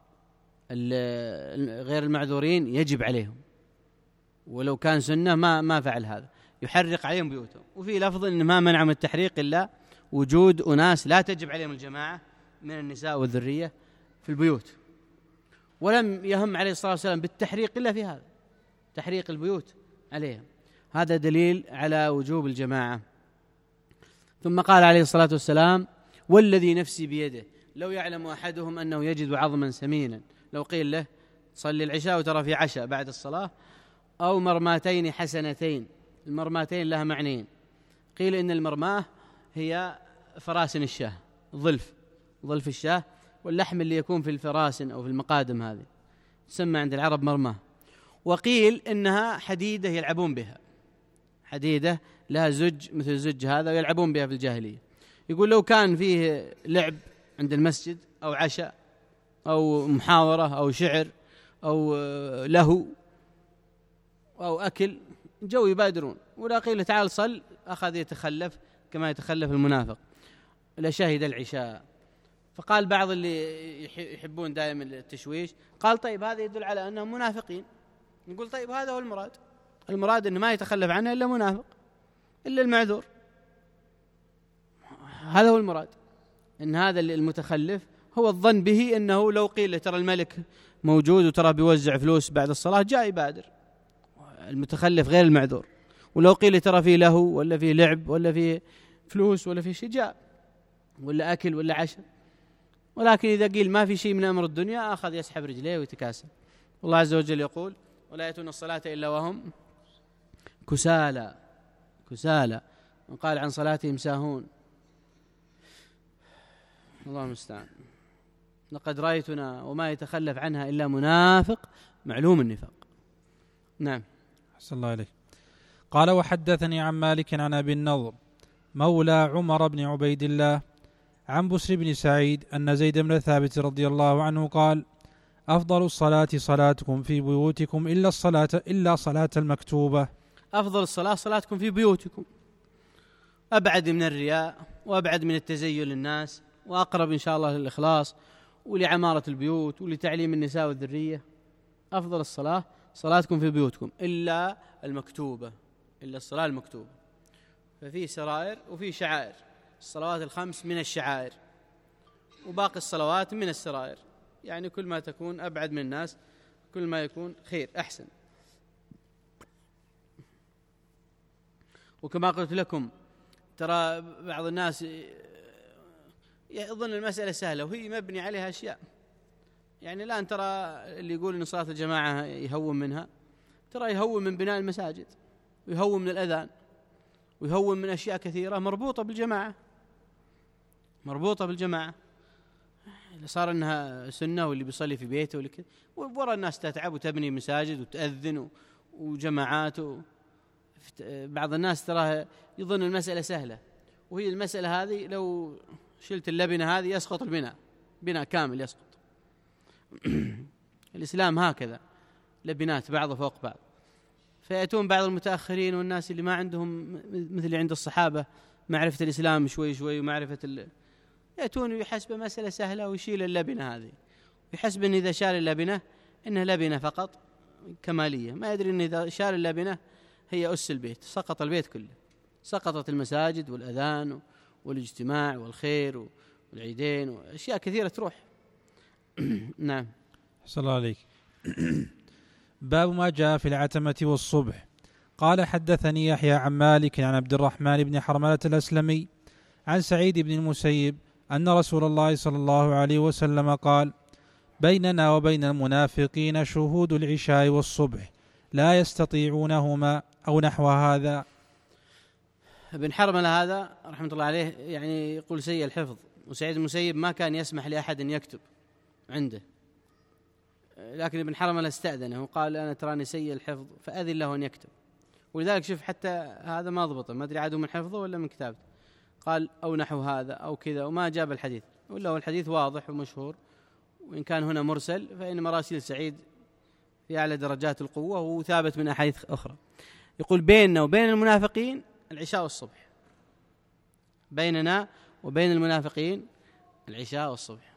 S1: غير المعذورين يجب عليهم، ولو كان سنة ما ما فعل هذا، يحرق عليهم بيوتهم. وفي لفظ أن ما منع من التحريق إلا وجود أناس لا تجب عليهم الجماعة من النساء والذرية في البيوت. ولم يهم عليه الصلاة والسلام بالتحريق إلا في هذا، تحريق البيوت عليهم. هذا دليل على وجوب الجماعة. ثم قال عليه الصلاة والسلام: والذي نفسي بيده لو يعلم أحدهم أنه يجد عظما سمينا، لو قيل له صلي العشاء وترى في عشاء بعد الصلاة، أو مرماتين حسنتين. المرماتين لها معنيين، قيل إن المرماه هي فراسن الشاه، ظلف ظلف الشاة، واللحم اللي يكون في الفراسن أو في المقادم هذه تسمى عند العرب مرماه. وقيل إنها حديدة يلعبون بها، حديدة لها زج مثل الزج هذا ويلعبون بها في الجاهلية. يقول لو كان فيه لعب عند المسجد أو عشاء أو محاورة أو شعر أو لهو أو أكل جو يبادرون، ولا قيل تعال صل أخذ يتخلف كما يتخلف المنافق. لا شهد العشاء. فقال بعض اللي يحبون دائما التشويش قال طيب هذا يدل على أنهم منافقين. نقول طيب هذا هو المراد، المراد أنه ما يتخلف عنها إلا منافق إلا المعذور، هذا هو المراد. إن هذا المتخلف هو الظن به أنه لو قيل ترى الملك موجود وترى بيوزع فلوس بعد الصلاة جاء يبادر، المتخلف غير المعذور. ولو قيل ترى فيه لهو ولا فيه لعب ولا فيه فلوس ولا فيه شيء جاء، ولا أكل ولا عشاء. ولكن إذا قيل ما في شيء من أمر الدنيا أخذ يسحب رجليه ويتكاسل. والله عز وجل يقول ولا يأتون الصلاة إلا وهم كسالى كسالى، وقال عن صلاتهم ساهون. الله المستعان. لقد رأيتنا وما يتخلف عنها إلا منافق معلوم النفاق. نعم.
S2: أحسن الله عليك. قال وحدثني عن مالك عن أبي النضر مولى عمر بن عبيد الله عن بسر بن سعيد أن زيد بن ثابت رضي الله عنه قال أفضل الصلاة صلاتكم في بيوتكم إلا الصلاة إلا صلاة المكتوبة.
S1: أفضل الصلاة صلاتكم في بيوتكم، أبعد من الرياء وأبعد من التزين للناس، وأقرب إن شاء الله للإخلاص ولعمارة البيوت ولتعليم النساء والذرية. أفضل الصلاة صلاتكم في بيوتكم إلا المكتوبة، إلا الصلاة المكتوبة. ففي سرائر وفي شعائر. الصلوات الخمس من الشعائر وباقي الصلوات من السرائر، يعني كل ما تكون أبعد من الناس كل ما يكون خير أحسن. وكما قلت لكم ترى بعض الناس يظن المسألة سهلة وهي مبني عليها أشياء. يعني الآن ترى اللي يقول إن صلاة الجماعة يهون منها، ترى يهون من بناء المساجد ويهون من الأذان ويهون من أشياء كثيرة مربوطة بالجماعة، مربوطة بالجماعة. صار إنها سنة واللي بيصلي في بيته واللي كذا، ورا الناس تتعب وتبني مساجد وتأذن وجماعات. بعض الناس ترى يظن المسألة سهلة، وهي المسألة هذه لو شلت اللبنة هذه يسقط البناء، بناء كامل يسقط. الإسلام هكذا لبنات بعض فوق بعض. فيأتون بعض المتأخرين والناس اللي ما عندهم مثل اللي عند الصحابة معرفة الإسلام شوي شوي ومعرفة ال... يأتون ويحسب مسألة سهلة ويشيل اللبنة هذه، ويحسب أن إذا شال اللبنة إنها لبنة فقط كمالية، ما يدري أن إذا شال اللبنة هي أس البيت، سقط البيت كله، سقطت المساجد والأذان والاجتماع والخير والعيدين وأشياء كثيرة تروح. نعم.
S2: صلى الله عليك. باب ما جاء في العتمة والصبح. قال حدثني يحيى عن مالك عن عبد الرحمن بن حرملة الأسلمي عن سعيد بن المسيب أن رسول الله صلى الله عليه وسلم قال بيننا وبين المنافقين شهود العشاء والصبح لا يستطيعونهما أو نحو هذا.
S1: ابن حرملة هذا رحمة الله عليه يعني يقول سيء الحفظ، وسعيد المسيب ما كان يسمح لأحد أن يكتب عنده، لكن ابن حرملة استأذنه وقال أنا تراني سيء الحفظ فأذن له أن يكتب. ولذلك شوف حتى هذا ما ضبطه، ما أدري عادوا من حفظه ولا من كتابته، قال أو نحو هذا أو كذا وما جاب الحديث، ولا هو الحديث واضح ومشهور، وإن كان هنا مرسل فإن مراسيل سعيد في أعلى درجات القوة وثابت من أحاديث أخرى. يقول بيننا وبين المنافقين العشاء والصبح، بيننا وبين المنافقين العشاء والصبح.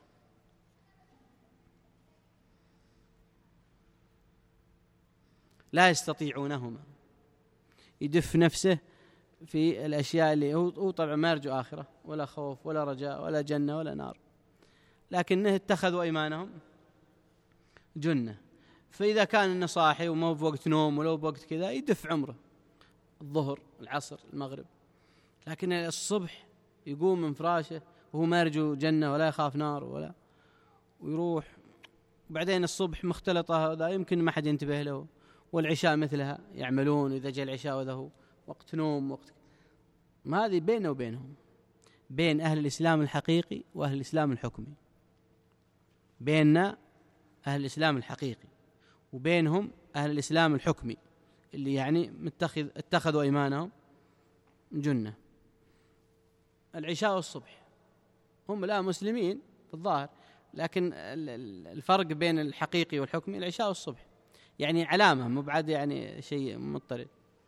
S1: لا يستطيعونهما، يدف نفسه في الأشياء اللي هو طبعا ما يرجو آخرة ولا خوف ولا رجاء ولا جنة ولا نار، لكنه اتخذوا أيمانهم جنة. فإذا كان إنه صاحي وما بوقت نوم ولو بوقت كذا يدف عمره الظهر العصر المغرب، لكن الصبح يقوم من فراشه وهو ما يرجو جنة ولا يخاف نار ولا، ويروح. وبعدين الصبح مختلطة هذا يمكن ما حد ينتبه له، والعشاء مثلها يعملون، إذا جاء العشاء وذا هو وقت نوم وقت، ما هذه بينه وبينهم. بين أهل الإسلام الحقيقي وأهل الإسلام الحكمي، بيننا أهل الإسلام الحقيقي وبينهم أهل الإسلام الحكمي اللي يعني متخذ اتخذوا أيمانهم جنة. العشاء والصبح هم لا مسلمين في الظاهر، لكن الفرق بين الحقيقي والحكمي العشاء والصبح، يعني علامة مبعد، يعني شيء مضطرد،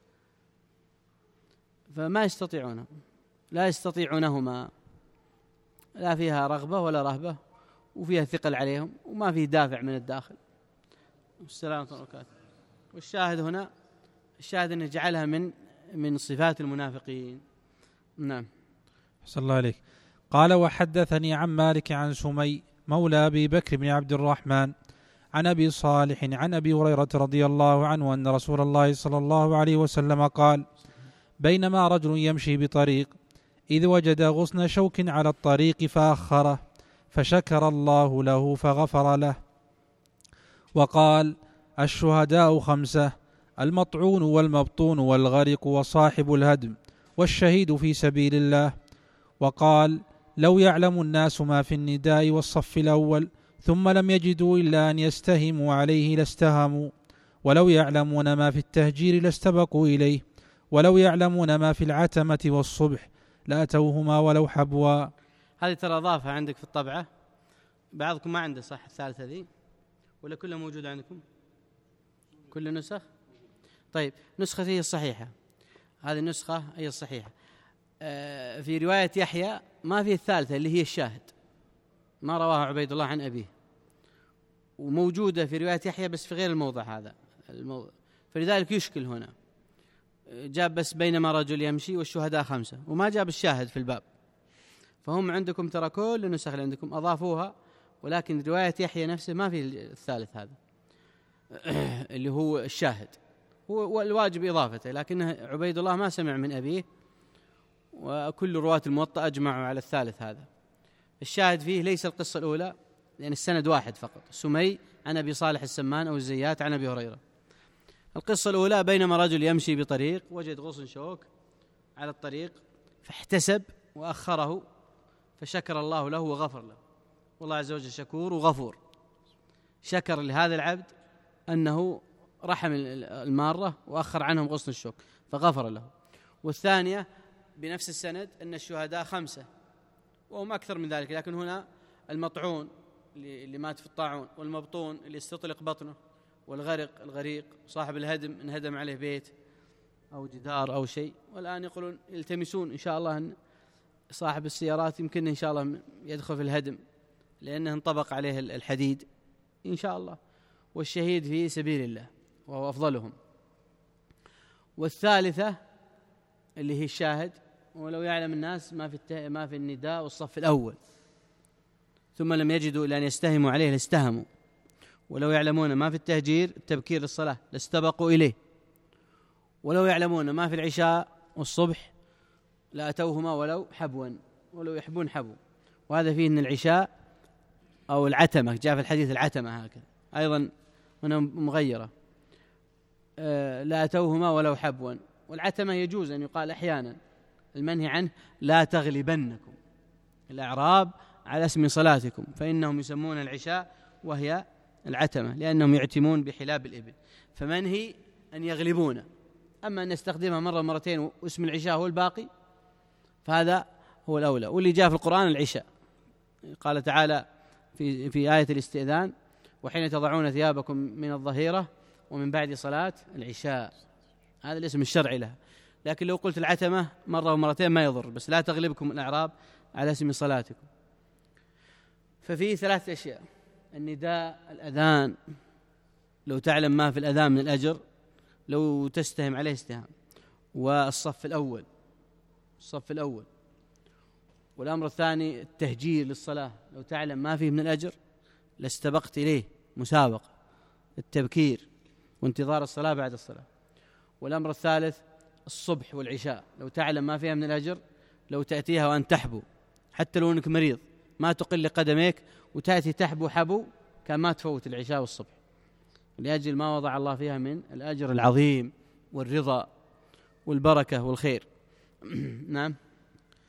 S1: فما يستطيعونه، لا يستطيعونهما، لا فيها رغبة ولا رهبة، وفيها ثقل عليهم، وما فيه دافع من الداخل. والسلام عليكم. والشاهد هنا، الشاهد أن جعلها من من صفات المنافقين. نعم.
S2: صلى الله عليك. قال: وحدثني عن مالك عن سمي مولى أبي بكر بن عبد الرحمن عن أبي صالح عن أبي هريرة رضي الله عنه أن رسول الله صلى الله عليه وسلم قال: بينما رجل يمشي بطريق إذ وجد غصن شوك على الطريق فأخره، فشكر الله له فغفر له. وقال: الشهداء خمسة: المطعون والمبطون والغرق وصاحب الهدم والشهيد في سبيل الله. وقال: لو يعلم الناس ما في النداء والصف الأول ثم لم يجدوا إلا أن يستهموا عليه لاستهموا، ولو يعلمون ما في التهجير لاستبقوا إليه، ولو يعلمون ما في العتمة والصبح لأتوهما ولو حبوا.
S1: هذه ترى أضافها عندك في الطبعة، بعضكم ما عنده صح الثالثة ذي، ولا كلها موجودة عندكم؟ كل نسخ؟ طيب، نسخة هي الصحيحة، هذه النسخة هي الصحيحة. آه في رواية يحيى ما في الثالثة اللي هي الشاهد، ما رواها عبيد الله عن أبيه، وموجودة في رواية يحيى بس في غير الموضع هذا الموضع، فلذلك يشكل هنا. جاب بس بينما رجل يمشي والشهداء خمسة، وما جاب الشاهد في الباب. فهم عندكم ترى كل النسخ اللي عندكم أضافوها، ولكن رواية يحيى نفسه ما في الثالث هذا اللي هو الشاهد، هو الواجب إضافته، لكنه عبيد الله ما سمع من أبيه، وكل رواة الموطأ أجمعوا على الثالث هذا. الشاهد فيه ليس القصة الأولى، لأن السند واحد فقط، سمي عن أبي صالح السمان أو الزيات عن أبي هريرة. القصة الأولى: بينما رجل يمشي بطريق وجد غصن شوك على الطريق فاحتسب وأخره، فشكر الله له وغفر له. والله عز وجل شكور وغفور، شكر لهذا العبد أنه رحم المارة وأخر عنهم غصن الشوك فغفر له. والثانية بنفس السند أن الشهداء خمسة وهم أكثر من ذلك، لكن هنا المطعون اللي مات في الطاعون، والمبطون اللي استطلق بطنه، والغرق الغريق، صاحب الهدم انهدم عليه بيت أو جدار أو شيء. والآن يقولون يلتمسون إن شاء الله أن صاحب السيارات يمكن إن شاء الله يدخل في الهدم لأنه انطبق عليه الحديد إن شاء الله. والشهيد في سبيل الله وهو أفضلهم. والثالثة اللي هي الشاهد: ولو يعلم الناس ما في ما في النداء والصف الأول ثم لم يجدوا إلا أن يستهموا عليه لاستهموا، ولو يعلمون ما في التهجير التبكير للصلاة لاستبقوا إليه، ولو يعلمون ما في العشاء والصبح لأتوهما ولو حبوا، ولو يحبون حبوا. وهذا فيه أن العشاء أو العتمة، جاء في الحديث العتمة هكذا أيضا هنا مغيرة، أه لأتوهما ولو حبوا. والعتمة يجوز أن يقال أحيانا، المنهي عنه: لا تغلبنكم الأعراب على اسم صلاتكم، فإنهم يسمون العشاء وهي العتمة لأنهم يعتمون بحلاب الإبل، فمنهي أن يغلبون. أما أن يستخدمها مرة مرتين واسم العشاء هو الباقي فهذا هو الأولى. واللي جاء في القرآن العشاء، قال تعالى في في آية الاستئذان: وحين تضعون ثيابكم من الظهيرة ومن بعد صلاة العشاء، هذا الاسم الشرعي لها. لكن لو قلت العتمة مرة ومرتين ما يضر، بس لا تغلبكم الأعراب على اسم صلاتكم. ففي ثلاث أشياء: النداء، الأذان لو تعلم ما في الأذان من الأجر لو تستهم عليه استهام، والصف الأول الصف الأول والأمر الثاني التهجير للصلاة، لو تعلم ما فيه من الأجر لاستبقت إليه، مسابقة التبكير وانتظار الصلاة بعد الصلاة. والأمر الثالث الصبح والعشاء، لو تعلم ما فيها من الأجر لو تأتيها وأن تحبو، حتى لو أنك مريض ما تقل قدميك وتأتي تحبو حبو، كان ما تفوت العشاء والصبح، لأجل ما وضع الله فيها من الأجر العظيم والرضا والبركة والخير. نعم.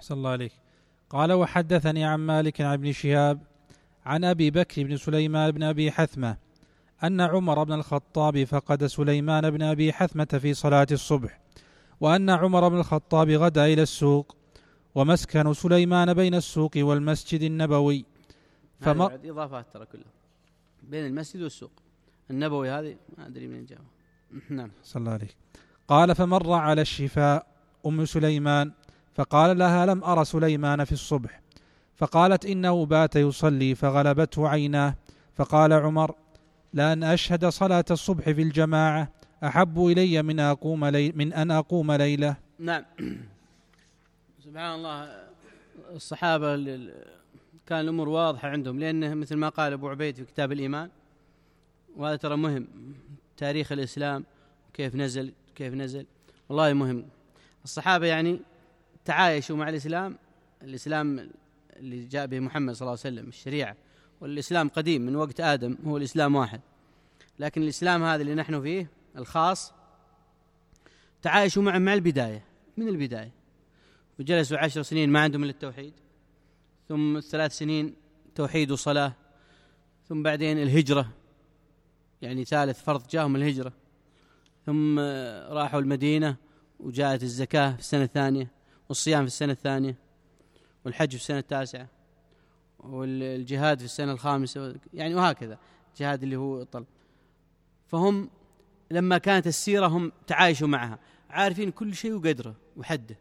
S2: أحسن الله عليك. قال وحدثني عن مالك عن ابن شهاب عن أبي بكر بن سليمان بن أبي حثمة أن عمر بن الخطاب فقد سليمان بن أبي حثمة في صلاة الصبح، وأن عمر بن الخطاب غدا إلى السوق، ومسكن سليمان بين السوق والمسجد النبوي.
S1: فما إضافات ترى كلها بين المسجد والسوق النبوي، هذه ما أدري من جاء. نعم
S2: صلى الله عليه. قال فمر على الشفاء أم سليمان فقال لها لم أرى سليمان في الصبح، فقالت إنه بات يصلي فغلبته عيناه. فقال عمر لأن أشهد صلاة الصبح في الجماعة أحب إلي من, أقوم لي من أن أقوم ليلة.
S1: نعم سبحان الله، الصحابة كان الأمور واضحة عندهم، لأنه مثل ما قال أبو عبيد في كتاب الإيمان، وهذا ترى مهم، تاريخ الإسلام كيف نزل كيف نزل والله مهم. الصحابة يعني تعايشوا مع الإسلام، الإسلام اللي جاء به محمد صلى الله عليه وسلم الشريعة، والإسلام قديم من وقت آدم، هو الإسلام واحد، لكن الإسلام هذا اللي نحن فيه الخاص تعايشوا معه مع البداية، من البداية، وجلسوا عشر سنين ما عندهم إلا التوحيد، ثم ثلاث سنين توحيد وصلاة، ثم بعدين الهجرة، يعني ثالث فرض جاءهم الهجرة، ثم راحوا المدينة وجاءت الزكاة في السنة الثانية، والصيام في السنة الثانية، والحج في السنة التاسعة، والجهاد في السنة الخامسة، يعني وهكذا الجهاد اللي هو الطلب. فهم لما كانت السيرة هم تعايشوا معها، عارفين كل شيء وقدره وحده،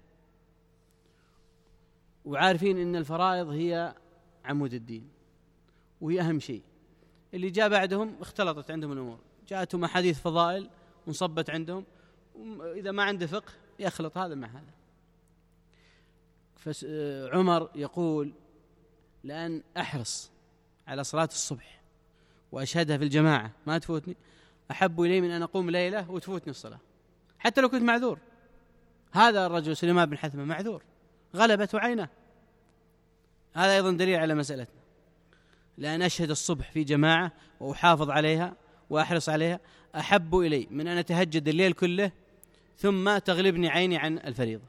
S1: وعارفين إن الفرائض هي عمود الدين وهي أهم شيء. اللي جاء بعدهم اختلطت عندهم الأمور، جاءتهم أحاديث فضائل وانصبت عندهم، إذا ما عنده فقه يخلط هذا مع هذا. فعمر يقول لأن أحرص على صلاة الصبح وأشهدها في الجماعة ما تفوتني أحب إلي من أن أقوم ليلة وتفوتني الصلاة، حتى لو كنت معذور. هذا الرجل سليمان بن حثمة معذور، غلبته عينه، هذا أيضا دليل على مسألتنا، لأن أشهد الصبح في جماعة وأحافظ عليها وأحرص عليها أحب إلي من أن أتهجد الليل كله ثم تغلبني عيني عن الفريضة.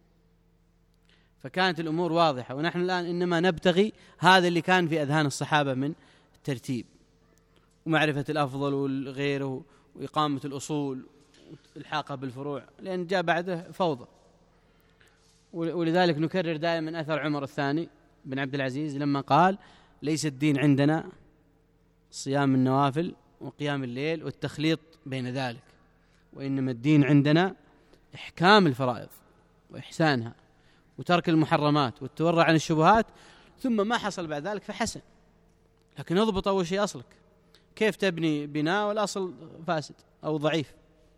S1: فكانت الأمور واضحة، ونحن الآن إنما نبتغي هذا اللي كان في أذهان الصحابة من ترتيب ومعرفة الأفضل والغيره وإقامة الأصول والحاقة بالفروع، لأن جاء بعده فوضى. ولذلك نكرر دائما أثر عمر الثاني بن عبد العزيز لما قال ليس الدين عندنا صيام النوافل وقيام الليل والتخليط بين ذلك، وإنما الدين عندنا إحكام الفرائض وإحسانها وترك المحرمات والتورع عن الشبهات، ثم ما حصل بعد ذلك فحسن، لكن اضبط أول شيء أصلك، كيف تبني بناء والأصل فاسد أو ضعيف.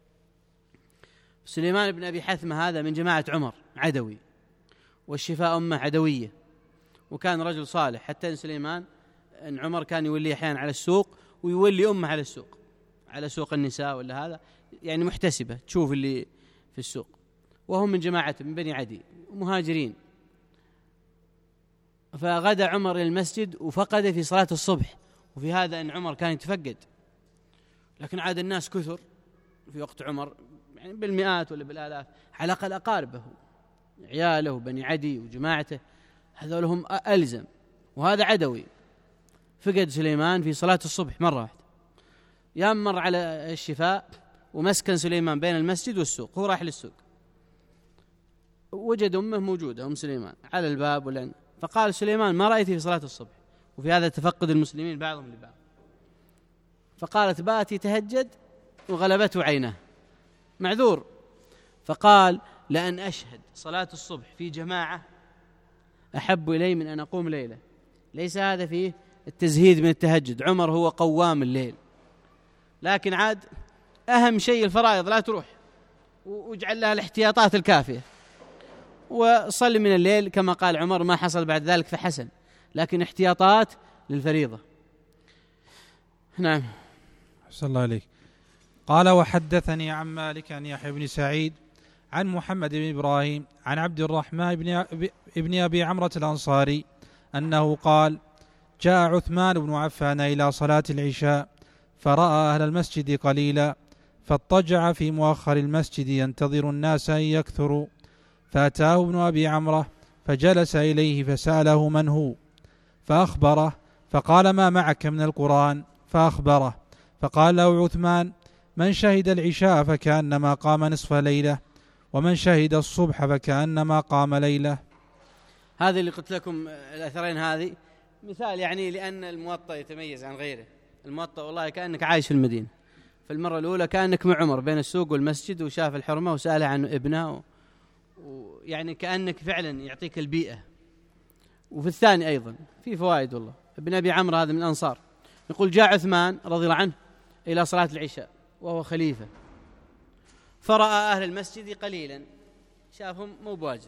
S1: سليمان بن أبي حثمة هذا من جماعة عمر، عدوي، والشفاء أمه عدوية، وكان رجل صالح، حتى إن سليمان أن عمر كان يولي أحيانا على السوق ويولي أمه على السوق، على سوق النساء ولا هذا، يعني محتسبة تشوف اللي في السوق، وهم من جماعة من بني عدي مهاجرين. فغدا عمر إلى المسجد وفقد في صلاة الصبح، وفي هذا أن عمر كان يتفقد، لكن عاد الناس كثر في وقت عمر، يعني بالمئات ولا بالآلاف، على الأقل أقاربه عياله وبني عدي وجماعته هذول هم ألزم، وهذا عدوي. فقد سليمان في صلاة الصبح مرة واحدة، يام مر على الشفاء ومسكن سليمان بين المسجد والسوق، هو راح للسوق وجد أمه موجودة، أم سليمان على الباب ولن، فقال سليمان ما رأيت في صلاة الصبح، وفي هذا تفقد المسلمين بعضهم لبعض، فقالت بات يتهجد وغلبته عينه معذور، فقال لأن أشهد صلاة الصبح في جماعة أحب إلي من أن أقوم ليلة. ليس هذا فيه التزهيد من التهجد، عمر هو قوام الليل، لكن عاد أهم شيء الفرائض لا تروح، واجعل لها الاحتياطات الكافية، وصل من الليل كما قال عمر، ما حصل بعد ذلك فحسن، لكن احتياطات للفريضة. نعم.
S2: أحسن الله عليك. قال وحدثني عن مالك عن يحيى بن سعيد عن محمد بن إبراهيم عن عبد الرحمن بن أبي عمرة الأنصاري أنه قال جاء عثمان بن عفان إلى صلاة العشاء فرأى أهل المسجد قليلا، فاضطجع في مؤخر المسجد ينتظر الناس أن يكثروا، فأتاه ابن أبي عمرة فجلس إليه فسأله من هو، فأخبره، فقال ما معك من القرآن؟ فأخبره، فقال له عثمان من شهد العشاء فكأنما قام نصف ليلة، ومن شهد الصبح فكأنما قام ليلة.
S1: هذا اللي قلت لكم الأثرين هذه مثال يعني لأن الموطأ يتميز عن غيره. الموطأ والله كأنك عايش في المدينة. في المرة الأولى كأنك مع عمر بين السوق والمسجد وشاف الحرمة وسأله عن ابنه، ويعني كأنك فعلا يعطيك البيئة. وفي الثاني أيضا في فوائد والله. ابن أبي عمرو هذا من الأنصار يقول جاء عثمان رضي الله عنه إلى صلاة العشاء وهو خليفة، فرأى أهل المسجد قليلا، شافهم مو بواجد،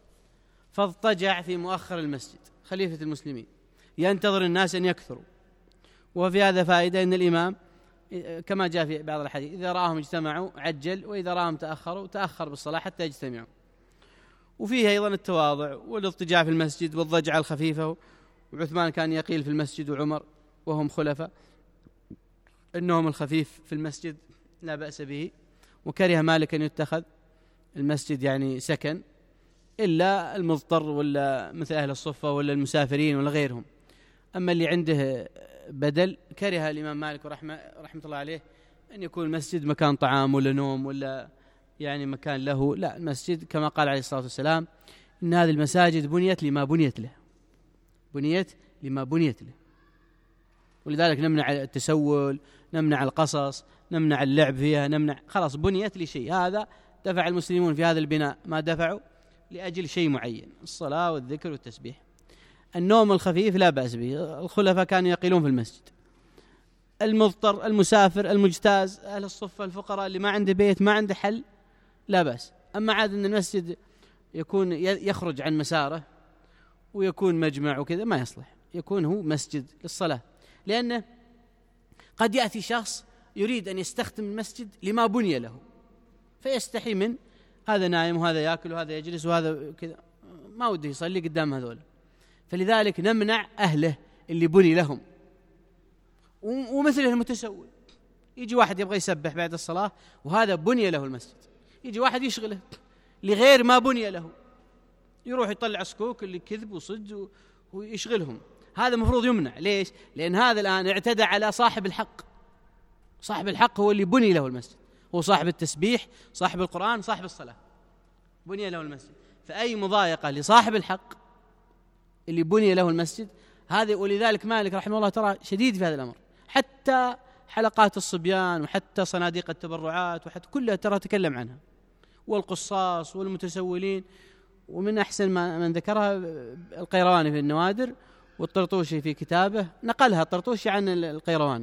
S1: فاضطجع في مؤخر المسجد خليفة المسلمين ينتظر الناس أن يكثروا. وفي هذا فائدة أن الإمام كما جاء في بعض الحديث إذا رآهم اجتمعوا عجل، وإذا رآهم تأخروا تأخر بالصلاة حتى يجتمعوا. وفيه أيضا التواضع والاضطجاع في المسجد والضجعة الخفيفة. وعثمان كان يقيل في المسجد وعمر وهم خلفاء. النوم الخفيف في المسجد لا بأس به. وكره مالك أن يتخذ المسجد يعني سكن إلا المضطر ولا مثل أهل الصفة ولا المسافرين ولا غيرهم. أما اللي عنده بدل كره الإمام مالك رحمة, رحمة الله عليه أن يكون المسجد مكان طعام ولا نوم ولا يعني مكان له. لا، المسجد كما قال عليه الصلاة والسلام إن هذه المساجد بنيت لما بنيت له، بنيت لما بنيت له. ولذلك نمنع التسول، نمنع القصص، نمنع اللعب فيها، نمنع، خلاص بنيت لشيء. هذا دفع المسلمون في هذا البناء ما دفعوا لأجل شيء معين، الصلاة والذكر والتسبيح. النوم الخفيف لا بأس به، الخلفاء كانوا يقيلون في المسجد. المضطر، المسافر، المجتاز، أهل الصفة، الفقراء اللي ما عنده بيت ما عنده حل لا بأس. أما عاد أن المسجد يكون يخرج عن مساره ويكون مجمع وكذا ما يصلح، يكون هو مسجد للصلاة. لأنه قد يأتي شخص يريد أن يستخدم المسجد لما بني له فيستحي من هذا نايم وهذا يأكل وهذا يجلس وهذا كذا، ما وده يصلي قدام هذول. فلذلك نمنع أهله اللي بني لهم. ومثله المتسول، يجي واحد يبغى يسبح بعد الصلاة وهذا بني له المسجد، يجي واحد يشغله لغير ما بني له، يروح يطلع سكوك اللي كذب وصد ويشغلهم. هذا مفروض يمنع. ليش؟ لأن هذا الآن اعتدى على صاحب الحق. صاحب الحق هو اللي بني له المسجد، هو صاحب التسبيح، صاحب القرآن، صاحب الصلاة، بني له المسجد. فأي مضايقة لصاحب الحق اللي بني له المسجد هذا. ولذلك مالك رحمه الله ترى شديد في هذا الأمر، حتى حلقات الصبيان وحتى صناديق التبرعات وحتى كلها ترى تكلم عنها، والقصاص والمتسولين. ومن أحسن ما من ذكرها القيرواني في النوادر، والطرطوشي في كتابه نقلها الطرطوشي عن القيرواني.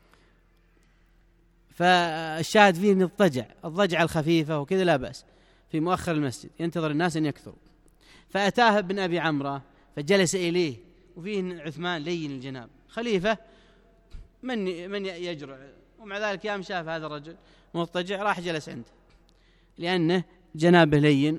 S1: فالشاهد فيه من الضجع، الضجعة الخفيفة وكذا لا بأس في مؤخر المسجد ينتظر الناس أن يكثروا. فأتاه ابن أبي عمرو فجلس إليه، وفيه عثمان لين الجناب خليفة من من يجرع، ومع ذلك يوم شاف هذا الرجل مضطجع راح جلس عنده لأنه جنابه لين.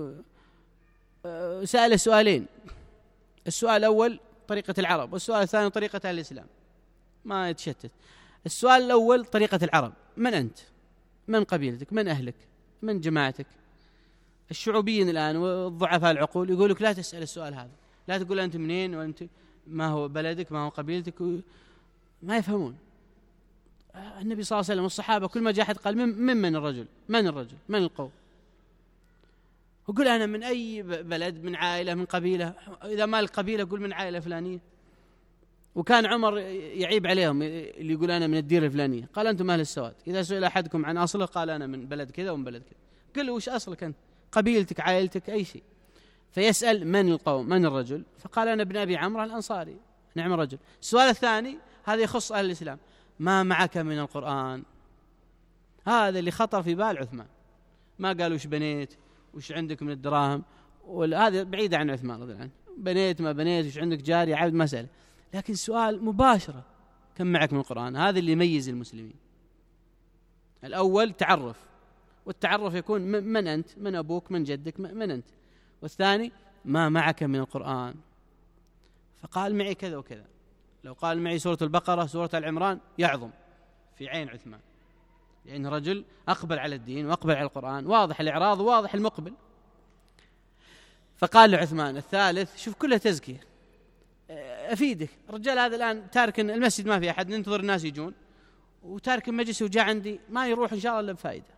S1: وسأل سؤالين، السؤال الأول طريقة العرب، والسؤال الثاني طريقة أهل الإسلام، ما يتشتت. السؤال الأول طريقة العرب، من أنت؟ من قبيلتك؟ من أهلك؟ من جماعتك؟ الشعوبيين الآن والضعفاء العقول يقول لك لا تسأل السؤال هذا، لا تقول أنت منين وأنت ما هو بلدك ما هو قبيلتك، ما يفهمون. النبي صلى الله عليه وسلم والصحابة كل ما جاء أحد قال من, من من الرجل من الرجل من القوم، وقل أنا من أي بلد، من عائلة، من قبيلة، إذا ما القبيلة قل من عائلة فلانية. وكان عمر يعيب عليهم اللي يقول أنا من الدير الفلانية، قال أنتم أهل السواد. إذا سئل أحدكم عن أصله قال أنا من بلد كذا ومن بلد كذا، قل وش أصلك أنت، قبيلتك، عائلتك، أي شيء. فيسأل من القوم من الرجل، فقال أنا ابن أبي عمرو الأنصاري، نعم الرجل. السؤال الثاني هذا يخص أهل الإسلام، ما معك من القرآن؟ هذا اللي خطر في بال عثمان. ما قال وش بنيت، وش عندك من الدراهم، وهذا بعيد عن عثمان رضي الله عنه، بنيت ما بنيت، وش عندك جاري عبد، مسألة. لكن سؤال مباشرة، كم معك من القرآن؟ هذا اللي يميز المسلمين. الأول تعرف، والتعرف يكون من أنت، من أبوك، من جدك، من أنت. والثاني ما معك من القرآن، فقال معي كذا وكذا. لو قال معي سورة البقرة، سورة العمران، يعظم في عين عثمان، لأن رجل أقبل على الدين وأقبل على القرآن، واضح الإعراض واضح المقبل. فقال لعثمان الثالث شوف كله تزكية، أفيدك الرجال هذا الآن تارك المسجد ما في أحد، ننتظر الناس يجون، وتارك المجلس وجاء عندي ما يروح إن شاء الله إلا بفائدة.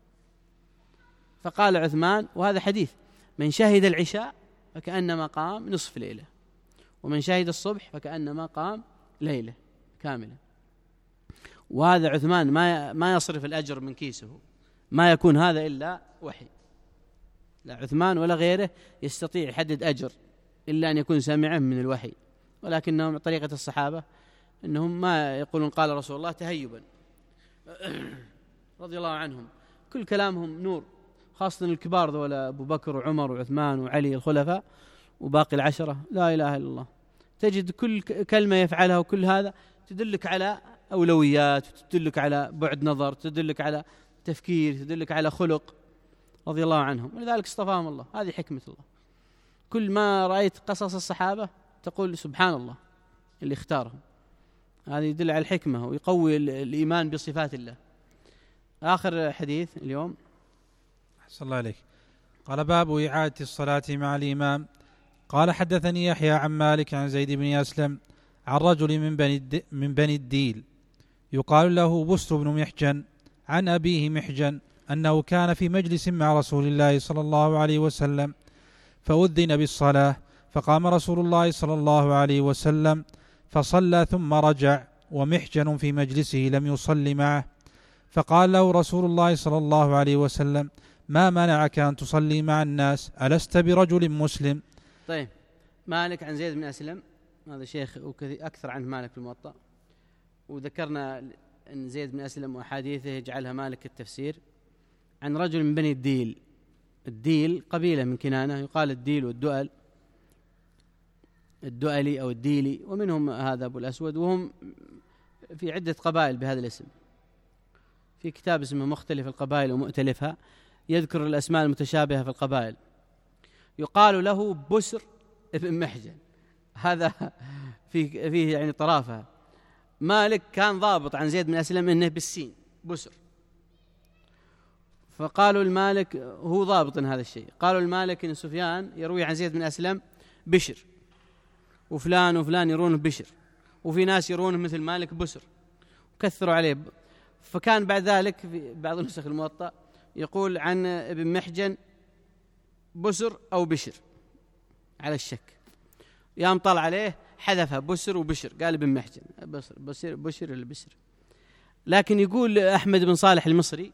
S1: فقال عثمان، وهذا حديث، من شهد العشاء فكأنما قام نصف ليلة، ومن شهد الصبح فكأنما قام ليلة كاملة. وهذا عثمان ما ما يصرف الأجر من كيسه، ما يكون هذا إلا وحي. لا عثمان ولا غيره يستطيع يحدد أجر إلا أن يكون سامعا من الوحي، ولكنهم طريقة الصحابة أنهم ما يقولون قال رسول الله تهيبا رضي الله عنهم، كل كلامهم نور، خاصة الكبار ذولا أبو بكر وعمر وعثمان وعلي الخلفاء وباقي العشرة لا إله إلا الله، تجد كل كلمة يفعلها وكل هذا تدلك على أولويات، تدلك على بعد نظر، تدلك على تفكير، تدلك على خلق، رضي الله عنهم، ولذلك اصطفاهم الله. هذه حكمة الله. كل ما رأيت قصص الصحابة تقول سبحان الله اللي اختارهم، هذا يدل على الحكمة ويقوي الإيمان بصفات الله. آخر حديث اليوم.
S2: أحسن الله عليك. قال باب إعادة الصلاة مع الإمام. قال حدثني يحيى عن مالك عن زيد بن أسلم عن رجل من بني, من بني الديل يقال له بسر بن محجن عن أبيه محجن أنه كان في مجلس مع رسول الله صلى الله عليه وسلم فأذن بالصلاة، فقام رسول الله صلى الله عليه وسلم فصلى ثم رجع ومحجن في مجلسه لم يصلي معه، فقال له رسول الله صلى الله عليه وسلم ما منعك أن تصلي مع الناس ألست برجل مسلم؟
S1: طيب، مالك عن زيد بن أسلم، هذا شيخ أكثر عنه مالك في الموطأ، وذكرنا أن زيد بن أسلم وأحاديثه يجعلها مالك التفسير، عن رجل من بني الديل. الديل قبيلة من كنانة، يقال الديل والدؤل، الدؤلي أو الديلي، ومنهم هذا أبو الأسود، وهم في عدة قبائل بهذا الاسم. في كتاب اسمه مختلف القبائل ومؤتلفها يذكر الأسماء المتشابهة في القبائل. يقال له بسر ابن محجن، هذا فيه فيه يعني طرافة. مالك كان ضابط عن زيد بن أسلم إنه بالسين بسر، فقالوا المالك هو ضابط هذا الشيء، قالوا المالك إن سفيان يروي عن زيد بن أسلم بشر، وفلان وفلان يرونه بشر، وفي ناس يرونه مثل مالك بسر، وكثروا عليه. فكان بعد ذلك في بعض نسخ الموطأ يقول عن ابن محجن بسر أو بشر على الشك، يام طلع عليه حذفها بسر وبشر، قال ابن محجن بسر بسر بشر البسر. لكن يقول أحمد بن صالح المصري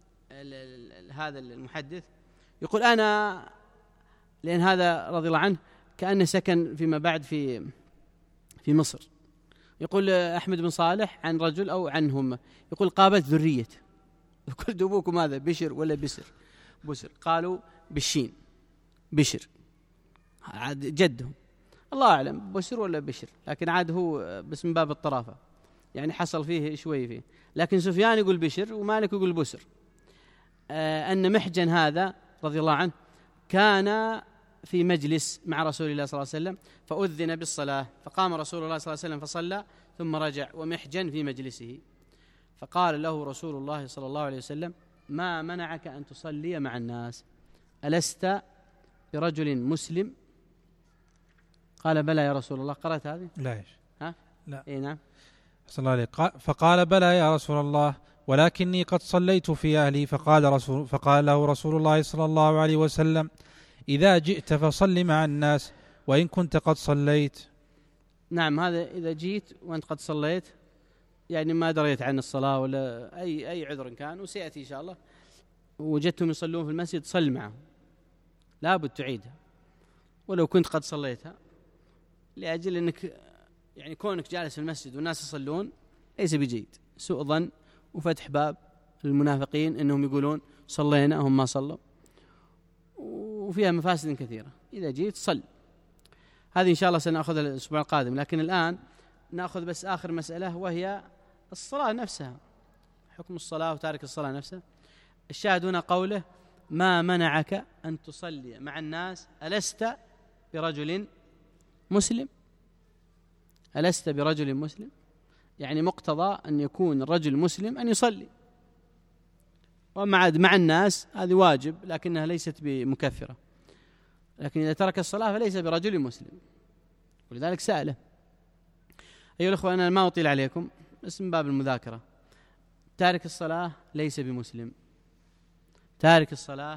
S1: هذا المحدث، يقول أنا، لأن هذا رضي الله عنه كأنه سكن فيما بعد في في مصر، يقول أحمد بن صالح عن رجل أو عنهم، يقول قابلت ذريته، يقول دوبوكم هذا بشر ولا بسر بسر، قالوا بالشين بشر، عاد جدهم الله أعلم بسر ولا بشر، لكن عاد هو بس من باب الطرافة يعني حصل فيه شوي فيه. لكن سفيان يقول بشر ومالك يقول بسر. آه أن محجن هذا رضي الله عنه كان في مجلس مع رسول الله صلى الله عليه وسلم فأذن بالصلاة، فقام رسول الله صلى الله عليه وسلم فصلى ثم رجع ومحجن في مجلسه، فقال له رسول الله صلى الله عليه وسلم ما منعك أن تصلي مع الناس ألست برجل مسلم؟ قال بلى يا رسول الله. قرأت هذه؟
S2: لا إيش
S1: ها؟
S2: لا
S1: إيه نعم.
S2: صلى الله عليه. فقال بلى يا رسول الله ولكني قد صليت في أهلي، فقال رسول فقال له رسول الله صلى الله عليه وسلم إذا جئت فصل مع الناس وإن كنت قد صليت.
S1: نعم، هذا إذا جيت وأنت قد صليت، يعني ما دريت عن الصلاة ولا أي أي عذر كان، وسيأتي إن شاء الله، وجدتهم يصلون في المسجد صل معهم، لابد تعيدها ولو كنت قد صليتها، لأجل أنك يعني كونك جالس في المسجد والناس يصلون ليس بجيد، سوء ظن وفتح باب للمنافقين أنهم يقولون صلينا هم ما صلوا، وفيها مفاسد كثيرة. إذا جيت صل. هذه إن شاء الله سنأخذها الأسبوع القادم، لكن الآن نأخذ بس آخر مسألة وهي الصلاة نفسها، حكم الصلاة وتارك الصلاة نفسها. الشاهد هنا قوله ما منعك أن تصلي مع الناس ألست برجل مسلم؟ ألست برجل مسلم يعني مقتضى أن يكون الرجل مسلم أن يصلي، ومع مع الناس هذه واجب لكنها ليست بمكفرة. لكن إذا ترك الصلاة فليس برجل مسلم، ولذلك سأله. أيها الأخوة، أنا ما أطيل عليكم بس من باب المذاكرة، تارك الصلاة ليس بمسلم، تارك الصلاة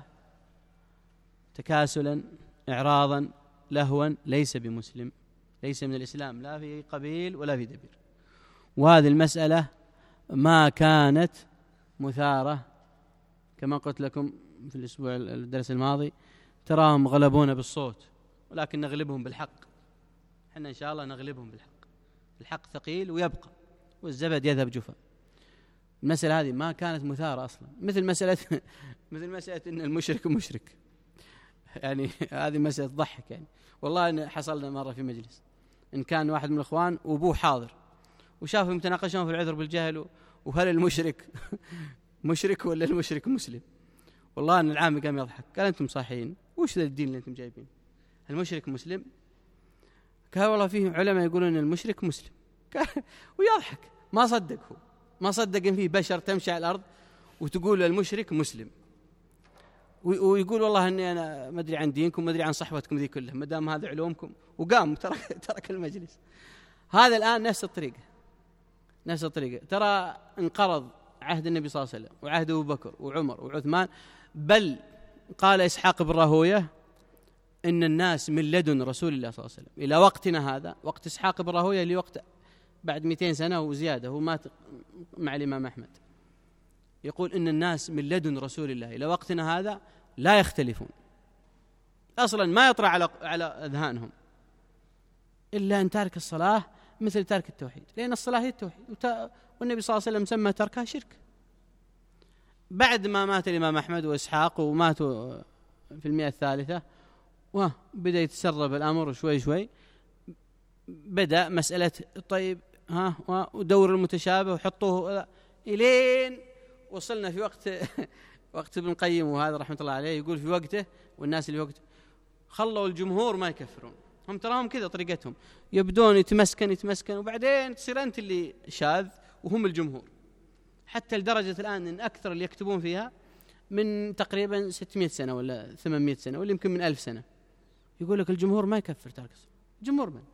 S1: تكاسلا إعراضا لهوا ليس بمسلم، ليس من الإسلام لا في قبيل ولا في دبير. وهذه المسألة ما كانت مثارة كما قلت لكم في الأسبوع الدرس الماضي، تراهم غلبونا بالصوت ولكن نغلبهم بالحق. حنا إن شاء الله نغلبهم بالحق، الحق ثقيل ويبقى والزبد يذهب جفا. المسألة هذه ما كانت مثارة أصلا، مثل مسألة مثل مسألة إن المشرك مشرك، يعني هذه مسألة تضحك. يعني والله إن حصلنا مرة في مجلس إن كان واحد من الإخوان وأبوه حاضر وشافهم يتناقشون في العذر بالجهل وهل المشرك مشرك ولا المشرك مسلم. والله أن العام قام يضحك، قال أنتم صحيحين، وش ذا الدين اللي أنتم جايبين؟ المشرك مسلم؟ قال والله فيه علماء يقولون أن المشرك مسلم. ويضحك، ما صدق، هو ما صدق أن فيه بشر تمشي على الأرض وتقول المشرك مسلم، ويقول والله أني أنا ما أدري عن دينكم، ما أدري عن صحبتكم ذي كلها، ما دام هذا علومكم، وقام ترك ترك المجلس. هذا الآن نفس الطريقة، نفس الطريقة. ترى انقرض عهد النبي صلى الله عليه وسلم وعهد أبو بكر وعمر وعثمان، بل قال إسحاق بن راهوية إن الناس من لدن رسول الله صلى الله عليه وسلم إلى وقتنا هذا، وقت إسحاق بن راهوية اللي وقت بعد مئتين سنة وزيادة، هو مات مع الإمام أحمد، يقول إن الناس من لدن رسول الله إلى وقتنا هذا لا يختلفون أصلا، ما يطرأ على على أذهانهم إلا أن تارك الصلاة مثل تارك التوحيد، لأن الصلاة هي التوحيد، والنبي صلى الله عليه وسلم سمى تركها شرك. بعد ما مات الإمام أحمد وإسحاق وماتوا في المئة الثالثة وبدأ يتسرب الأمر شوي شوي، بدأ مسألة طيب ها ودور المتشابه وحطوه إلين وصلنا في وقت وقت ابن القيم وهذا رحمة الله عليه يقول في وقته والناس اللي وقته خلوا الجمهور ما يكفرون. هم تراهم كذا طريقتهم، يبدون يتمسكن يتمسكن وبعدين تصير أنت اللي شاذ وهم الجمهور، حتى لدرجة الآن أن أكثر اللي يكتبون فيها من تقريبا ستمائة سنة ولا ثمانمائة سنة ولا يمكن من ألف سنة، يقول لك الجمهور ما يكفر تارك الصلاة. جمهور من؟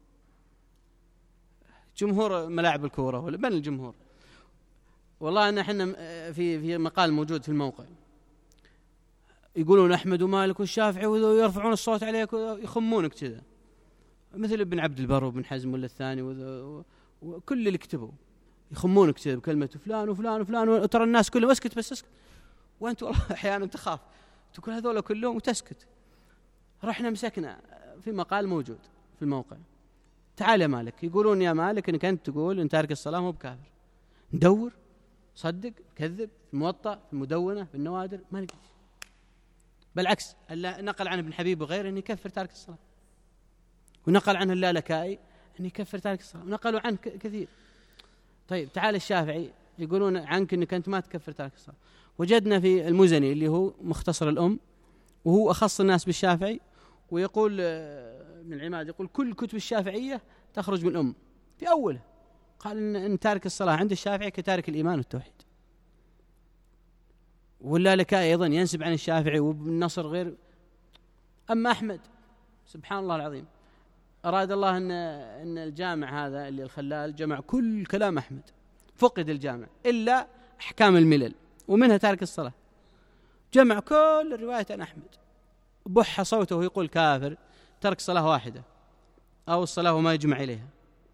S1: جمهور ملاعب الكورة ولا من الجمهور؟ والله أن احنا في في مقال موجود في الموقع يقولون أحمد ومالك والشافعي ويرفعون الصوت عليك ويخمونك كذا، مثل ابن عبد البر وابن حزم ولا الثاني وكل اللي كتبوا يخمونك كذا بكلمة فلان وفلان وفلان، وترى الناس كلهم اسكت بس اسكت، وأنت والله أحيانا تخاف تقول هذول كلهم وتسكت. رحنا مسكنا في مقال موجود في الموقع، تعال يا مالك، يقولون يا مالك إنك أنت تقول إن تارك الصلاة مو بكافر، ندور صدق كذب في الموطأ في المدونة في النوادر ما نقدر، بالعكس نقل عن ابن حبيب وغيره أن يكفر تارك الصلاة، ونقل عنه اللالكائي أن يكفر تارك الصلاة، ونقلوا عنه كثير. طيب تعال الشافعي يقولون عنك أنك أنت ما تكفر تارك الصلاة. وجدنا في المزني اللي هو مختصر الأم وهو أخص الناس بالشافعي، ويقول ابن العماد يقول كل كتب الشافعية تخرج من الأم في أوله، قال إن تارك الصلاة عند الشافعي كتارك الإيمان والتوحيد. واللالكائي أيضا ينسب عن الشافعي وابن نصر غير. أما أحمد سبحان الله العظيم أراد الله أن أن الجامع هذا اللي الخلال جمع كل كلام أحمد، فقد الجامع إلا أحكام الملل ومنها تارك الصلاة، جمع كل الرواية عن أحمد، بح صوته ويقول كافر ترك صلاة واحدة أو الصلاة وما يجمع إليها.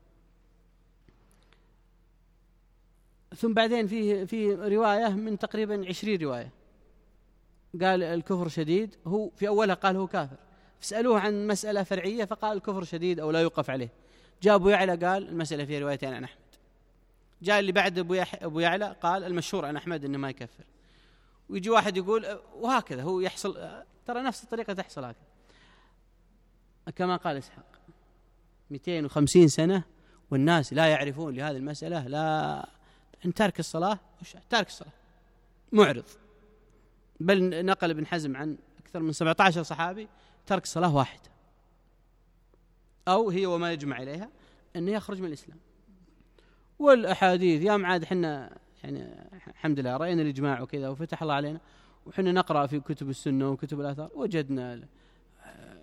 S1: ثم بعدين فيه في رواية من تقريبا عشرين رواية قال الكفر شديد، هو في أولها قال هو كافر، فسألوه عن مسألة فرعية فقال الكفر شديد أو لا يوقف عليه. جاء أبو يعلى قال المسألة فيها روايتين عن أحمد. جاء اللي بعد أبو, يح... أبو يعلى قال المشهور عن أحمد إنه ما يكفر. ويجي واحد يقول وهكذا هو يحصل، ترى نفس الطريقة تحصل هكذا كما قال إسحاق مئتين وخمسين سنة والناس لا يعرفون لهذه المسألة، لا أن تارك الصلاة تارك الصلاة معرض، بل نقل ابن حزم عن أكثر من سبعة عشر صحابي ترك صلاة واحدة أو هي وما يجمع إليها أنه يخرج من الإسلام. والأحاديث يا معاد حنا يعني الحمد لله رأينا الإجماع وكذا وفتح الله علينا، وحنا نقرأ في كتب السنة وكتب الآثار وجدنا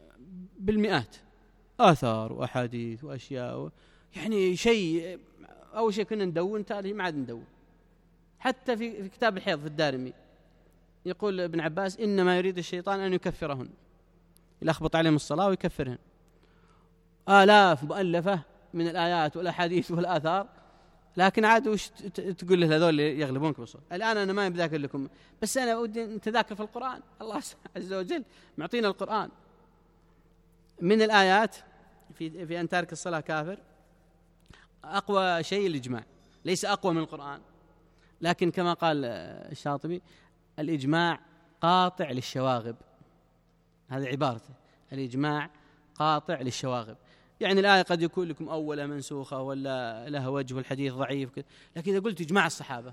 S1: بالمئات آثار وأحاديث وأشياء، يعني شيء. أول شيء كنا ندون، تالي ما عاد ندون. حتى في في كتاب الحيض في الدارمي يقول ابن عباس: إنما يريد الشيطان أن يكفرهن، يلخبط عليهم الصلاة ويكفرهن. آلاف مؤلفة من الآيات والأحاديث والآثار، لكن عاد وش تقول له هذول يغلبونك بالصوت. الآن أنا ما بذاكر لكم، بس أنا ودي نتذاكر في القرآن. الله عز وجل معطينا القرآن. من الآيات في في أن تارك الصلاة كافر، أقوى شيء الإجماع، ليس أقوى من القرآن، لكن كما قال الشاطبي: الإجماع قاطع للشواغب. هذه عبارته، الإجماع قاطع للشواغب. يعني الآية قد يكون لكم أولى منسوخة ولا لها وجه والحديث ضعيف كده، لكن إذا قلت إجماع الصحابة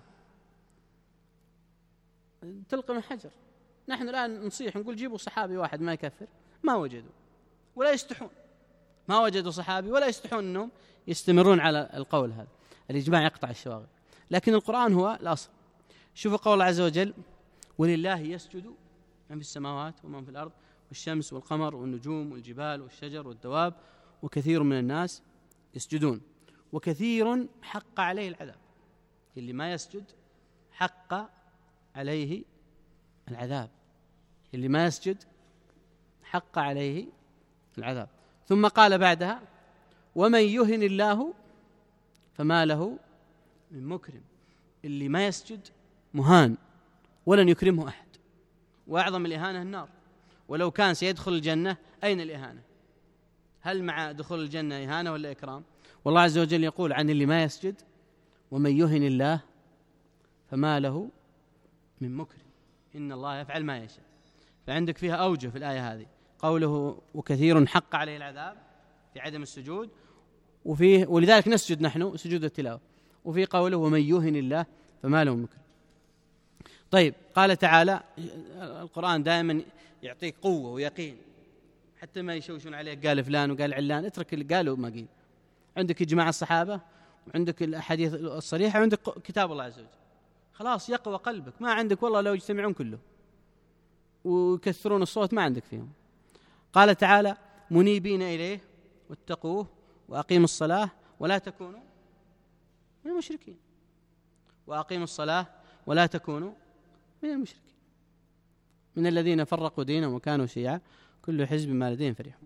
S1: تلقى من حجر. نحن الآن نصيح نقول جيبوا صحابي واحد ما يكفر، ما وجدوا ولا يستحون، ما وجدوا صحابي ولا يستحون أنهم يستمرون على القول هذا. الإجماع يقطع الشواغب، لكن القرآن هو الأصل. شوفوا قول الله عز وجل: ولله يسجد من في السماوات ومن في الأرض والشمس والقمر والنجوم والجبال والشجر والدواب وكثير من الناس يسجدون وكثير حق عليه العذاب. اللي ما يسجد حق عليه العذاب، اللي ما يسجد حق عليه العذاب. ثم قال بعدها: ومن يهن الله فما له من مكرم. اللي ما يسجد مهان ولن يكرمه أحد، وأعظم الإهانة النار. ولو كان سيدخل الجنة أين الإهانة؟ هل مع دخول الجنة إهانة ولا إكرام؟ والله عز وجل يقول عن اللي ما يسجد: ومن يهن الله فما له من مكرم، إن الله يفعل ما يشاء. فعندك فيها أوجه في الآية هذه، قوله وكثير حق عليه العذاب في عدم السجود، وفيه ولذلك نسجد نحن سجود التلاوة، وفي قوله ومن يهن الله فما له من مكرم. طيب، قال تعالى: القرآن دائما يعطيك قوة ويقين، حتى ما يشوشون عليك قال فلان وقال علان، اترك اللي قالوا ما قيل. عندك إجماع الصحابة وعندك الأحاديث الصريحة وعندك كتاب الله عز وجل، خلاص يقوى قلبك. ما عندك والله لو يجتمعون كله ويكثرون الصوت ما عندك فيهم. قال تعالى: منيبين إليه واتقوه وأقيموا الصلاة ولا تكونوا من المشركين. وأقيموا الصلاة ولا تكونوا من المشركين، من الذين فرقوا دينهم وكانوا شيعا كل حزب ما لديهم فرحون.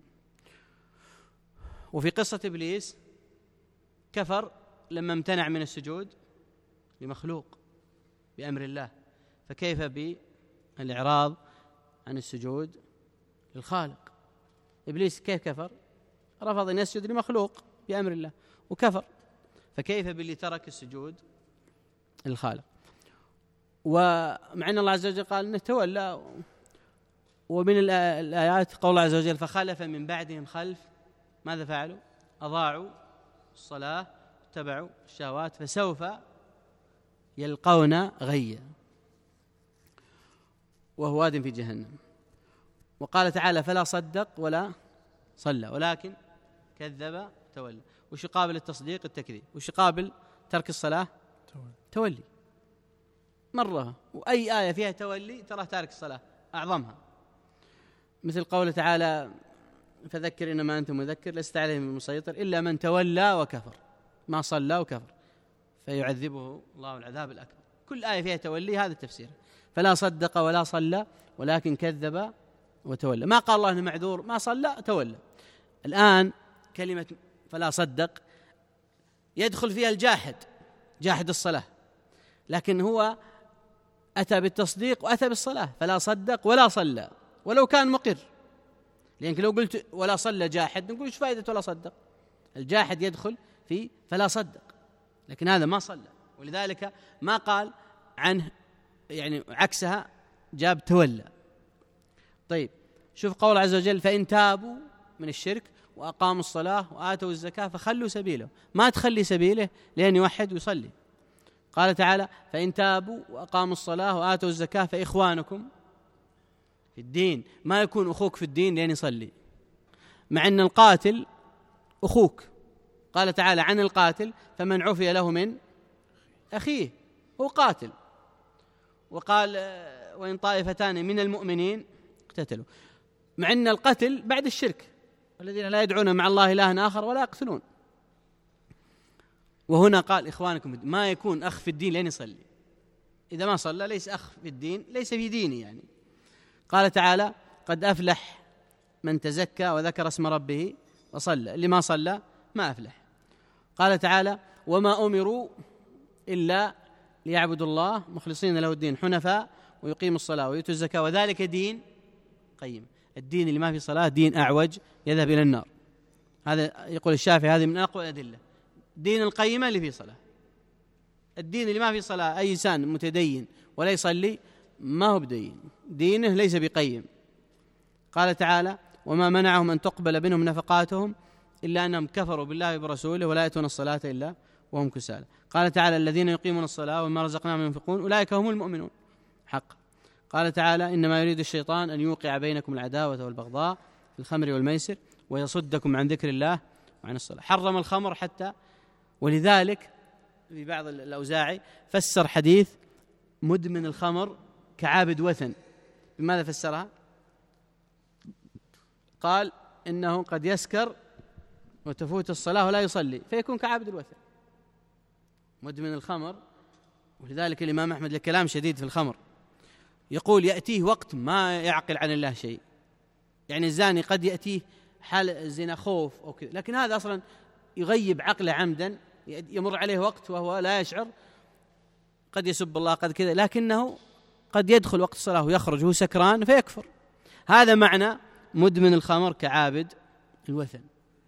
S1: وفي قصة إبليس كفر لما امتنع من السجود لمخلوق بأمر الله، فكيف بالإعراض عن السجود للخالق؟ إبليس كيف كفر؟ رفض أن يسجد لمخلوق بأمر الله وكفر، فكيف باللي ترك السجود للخالق؟ ومع أن الله عز وجل قال أنه تولى. ومن الآيات قول الله عز وجل: فخلف من بعدهم خلف ماذا فعلوا؟ أضاعوا الصلاة اتبعوا الشهوات فسوف يلقون غيا وهو واد في جهنم. وقال تعالى: فلا صدق ولا صلى ولكن كذب تولى. وش قابل التصديق؟ التكذيب. وش قابل ترك الصلاة؟ تولي. مرة وأي آية فيها تولي ترى تارك الصلاة أعظمها، مثل قوله تعالى: فذكر إنما أنت مذكر لست عليهم المسيطر إلا من تولى وكفر، ما صلى وكفر فيعذبه الله العذاب الأكبر. كل آية فيها تولي هذا التفسير. فلا صدق ولا صلى ولكن كذب وتولى. ما قال الله أنه معذور، ما صلى تولى. الآن كلمة فلا صدق يدخل فيها الجاحد، جاحد الصلاة، لكن هو أتى بالتصديق وأتى بالصلاة. فلا صدق ولا صلى ولو كان مقر، لأنك لو قلت ولا صلى جاحد نقول ايش فائدة ولا صدق؟ الجاحد يدخل في فلا صدق، لكن هذا ما صلى، ولذلك ما قال عنه يعني عكسها، جاب تولى. طيب، شوف قول عز وجل: فإن تابوا من الشرك وأقاموا الصلاة وآتوا الزكاة فخلوا سبيله. ما تخلي سبيله لأن يوحد ويصلي. قال تعالى: فإن تابوا وأقاموا الصلاة وآتوا الزكاة فإخوانكم في الدين. ما يكون أخوك في الدين لأن يصلي، مع أن القاتل أخوك. قال تعالى عن القاتل: فمن عفي له من أخيه، هو قاتل. وقال: وإن طائفتان من المؤمنين اقتتلوا، مع أن القتل بعد الشرك، والذين لا يدعون مع الله إلها آخر ولا يقتلون. وهنا قال إخوانكم ما يكون أخ في الدين لين يصلي، إذا ما صلى ليس أخ في الدين، ليس في ديني يعني. قال تعالى قد أفلح من تزكى وذكر اسم ربه وصلى، اللي ما صلى ما أفلح. قال تعالى وما أمروا إلا ليعبدوا الله مخلصين له الدين حنفاء ويقيموا الصلاة ويؤتوا الزكاة وذلك دين قيم. الدين اللي ما في صلاة دين أعوج يذهب إلى النار. هذا يقول الشافعي هذه من أقوى الأدلة. دين القيمة اللي فيه صلاة. الدين اللي ما فيه صلاة أي إنسان متدين ولا يصلي ما هو بدين، دينه ليس بقيم. قال تعالى وما منعهم أن تقبل منهم نفقاتهم إلا أنهم كفروا بالله وبرسوله ولا يأتون الصلاة إلا وهم كسالى. قال تعالى الذين يقيمون الصلاة وما رزقناهم ينفقون أولئك هم المؤمنون حق. قال تعالى إنما يريد الشيطان أن يوقع بينكم العداوة والبغضاء في الخمر والميسر ويصدكم عن ذكر الله وعن الصلاة. حرم الخمر حتى، ولذلك في بعض الأوزاعي فسر حديث مدمن الخمر كعابد وثن. بماذا فسرها؟ قال إنه قد يسكر وتفوت الصلاة ولا يصلي فيكون كعابد الوثن مدمن الخمر. ولذلك الإمام أحمد له كلام شديد في الخمر، يقول يأتيه وقت ما يعقل عن الله شيء. يعني الزاني قد يأتيه حال الزنا خوف أو كذا، لكن هذا أصلا يغيب عقله عمدا، يمر عليه وقت وهو لا يشعر، قد يسب الله قد كذا، لكنه قد يدخل وقت الصلاة ويخرج وهو سكران فيكفر. هذا معنى مدمن الخمر كعابد الوثن.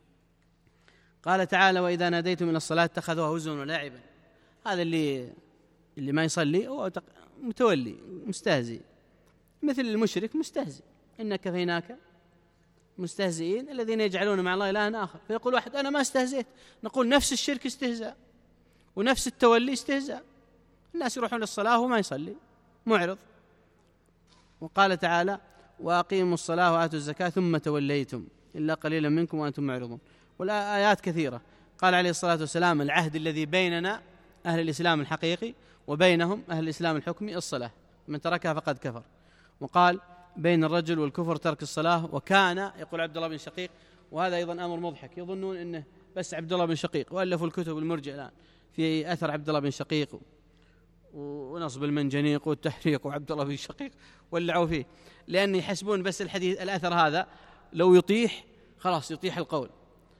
S1: قال تعالى وإذا ناديتم إلى الصلاة اتخذوها هزوا ولعبا. هذا اللي اللي ما يصلي هو متولي مستهزئ، مثل المشرك مستهزئ. إن كفيناك مستهزئين الذين يجعلون مع الله إلها آخر. فيقول واحد أنا ما استهزئت، نقول نفس الشرك استهزاء ونفس التولي استهزاء. الناس يروحون للصلاة وما يصلي معرض. وقال تعالى وأقيموا الصلاة وآتوا الزكاة ثم توليتم إلا قليلا منكم وأنتم معرضون. والآيات كثيرة. قال عليه الصلاة والسلام العهد الذي بيننا أهل الإسلام الحقيقي وبينهم أهل الإسلام الحكمي الصلاة، من تركها فقد كفر. وقال بين الرجل والكفر ترك الصلاة. وكان يقول عبد الله بن شقيق، وهذا أيضا أمر مضحك، يظنون أنه بس عبد الله بن شقيق، وألفوا الكتب المرجع الآن في أثر عبد الله بن شقيق ونصب المنجنيق والتحريق وعبد الله بن شقيق ولعوا فيه، لأن يحسبون بس الحديث الأثر هذا لو يطيح خلاص يطيح القول.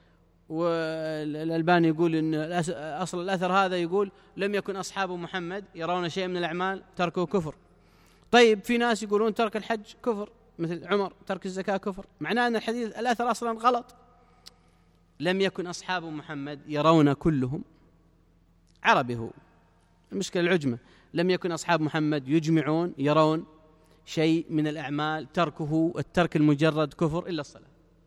S1: والألباني يقول إن أصل الأثر هذا يقول لم يكن أصحاب محمد يرون شيء من الأعمال تركه كفر. طيب في ناس يقولون ترك الحج كفر مثل عمر، ترك الزكاة كفر، معناه أن الحديث الأثر أصلا غلط. لم يكن أصحاب محمد يرون كلهم، عربي هو، المشكلة العجمة، لم يكن أصحاب محمد يجمعون يرون شيء من الأعمال تركه الترك المجرد كفر إلا الصلاة،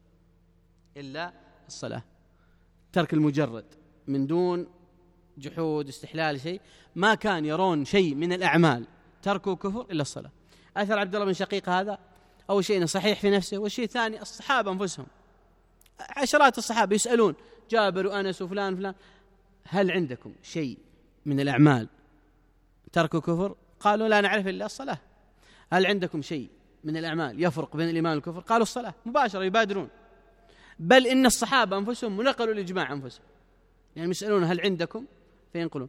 S1: إلا الصلاة. ترك المجرد من دون جحود استحلال شيء، ما كان يرون شيء من الأعمال تركه كفر إلا الصلاة. أثر عبد الله بن شقيق هذا أول شيء صحيح في نفسه، والشيء الثاني الصحابة أنفسهم، عشرات الصحابة يسألون جابر وأنس وفلان فلان هل عندكم شيء من الأعمال تركه كفر؟ قالوا لا نعرف إلا الصلاة. هل عندكم شيء من الأعمال يفرق بين الإيمان والكفر؟ قالوا الصلاة، مباشرة يبادرون. بل إن الصحابة أنفسهم نقلوا الإجماع أنفسهم، يعني يسألون هل عندكم فينقلون.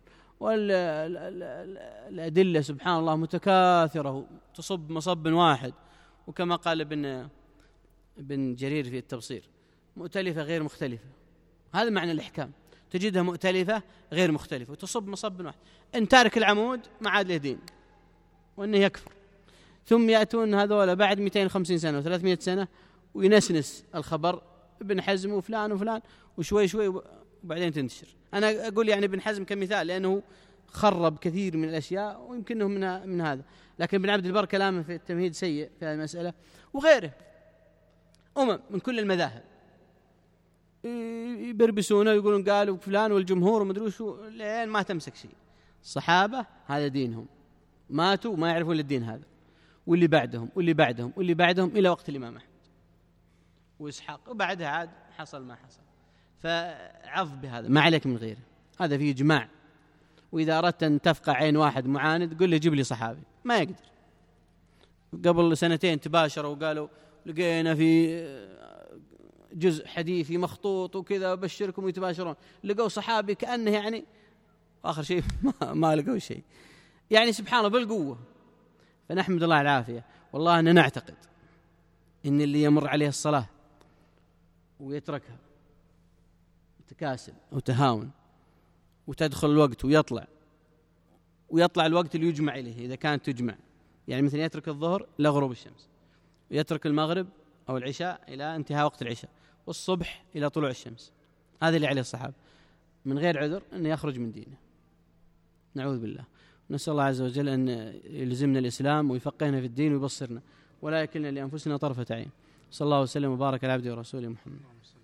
S1: والأدلة سبحان الله متكاثرة تصب مصب واحد، وكما قال ابن ابن جرير في التبصير مؤتلفة غير مختلفة. هذا معنى الإحكام، تجدها مؤتلفة غير مختلفة وتصب مصب واحد. إن تارك العمود ما عاد له دين وأنه يكفر. ثم يأتون هذول بعد مئتين وخمسين سنة وثلاثمائة سنة وينسنس الخبر ابن حزم وفلان وفلان وشوي شوي وبعدين تنتشر. أنا أقول يعني ابن حزم كمثال لأنه خرب كثير من الأشياء ويمكنه من, من هذا، لكن ابن عبد البر كلامه في التمهيد سيء في هذه المسألة. وغيره أمم من كل المذاهب يبربسونه ويقولون قالوا فلان والجمهور ومدري شو، لين ما تمسك شيء. الصحابة هذا دينهم، ماتوا ما يعرفون الدين هذا، واللي بعدهم واللي بعدهم واللي بعدهم إلى وقت الإمام أحمد وإسحاق، وبعدها عاد حصل ما حصل. فعظ بهذا ما عليك من غيره، هذا فيه إجماع. وإذا أردت أن تفقع عين واحد معاند قل لي جيب لي صحابي، ما يقدر. قبل سنتين تباشروا وقالوا لقينا في جزء حديثي مخطوط وكذا وبشركم ويتباشرون، لقوا صحابي كأنه يعني آخر شيء ما, ما لقوا شيء. يعني سبحان الله بالقوة. فنحمد الله العافية. والله أننا نعتقد إن اللي يمر عليه الصلاة ويتركها تكاسل أو تهاون وتدخل الوقت ويطلع ويطلع الوقت اللي يجمع إليه إذا كانت تجمع، يعني مثلا يترك الظهر إلى غروب الشمس، ويترك المغرب أو العشاء إلى انتهاء وقت العشاء، والصبح إلى طلوع الشمس، هذا اللي عليه الصحابة من غير عذر أنه يخرج من دينه. نعوذ بالله. نسأل الله عز وجل أن يلزمنا الإسلام ويفقهنا في الدين ويبصرنا ولا يكلنا لأنفسنا طرفة عين. صلى الله وسلم وبارك على عبده ورسوله محمد.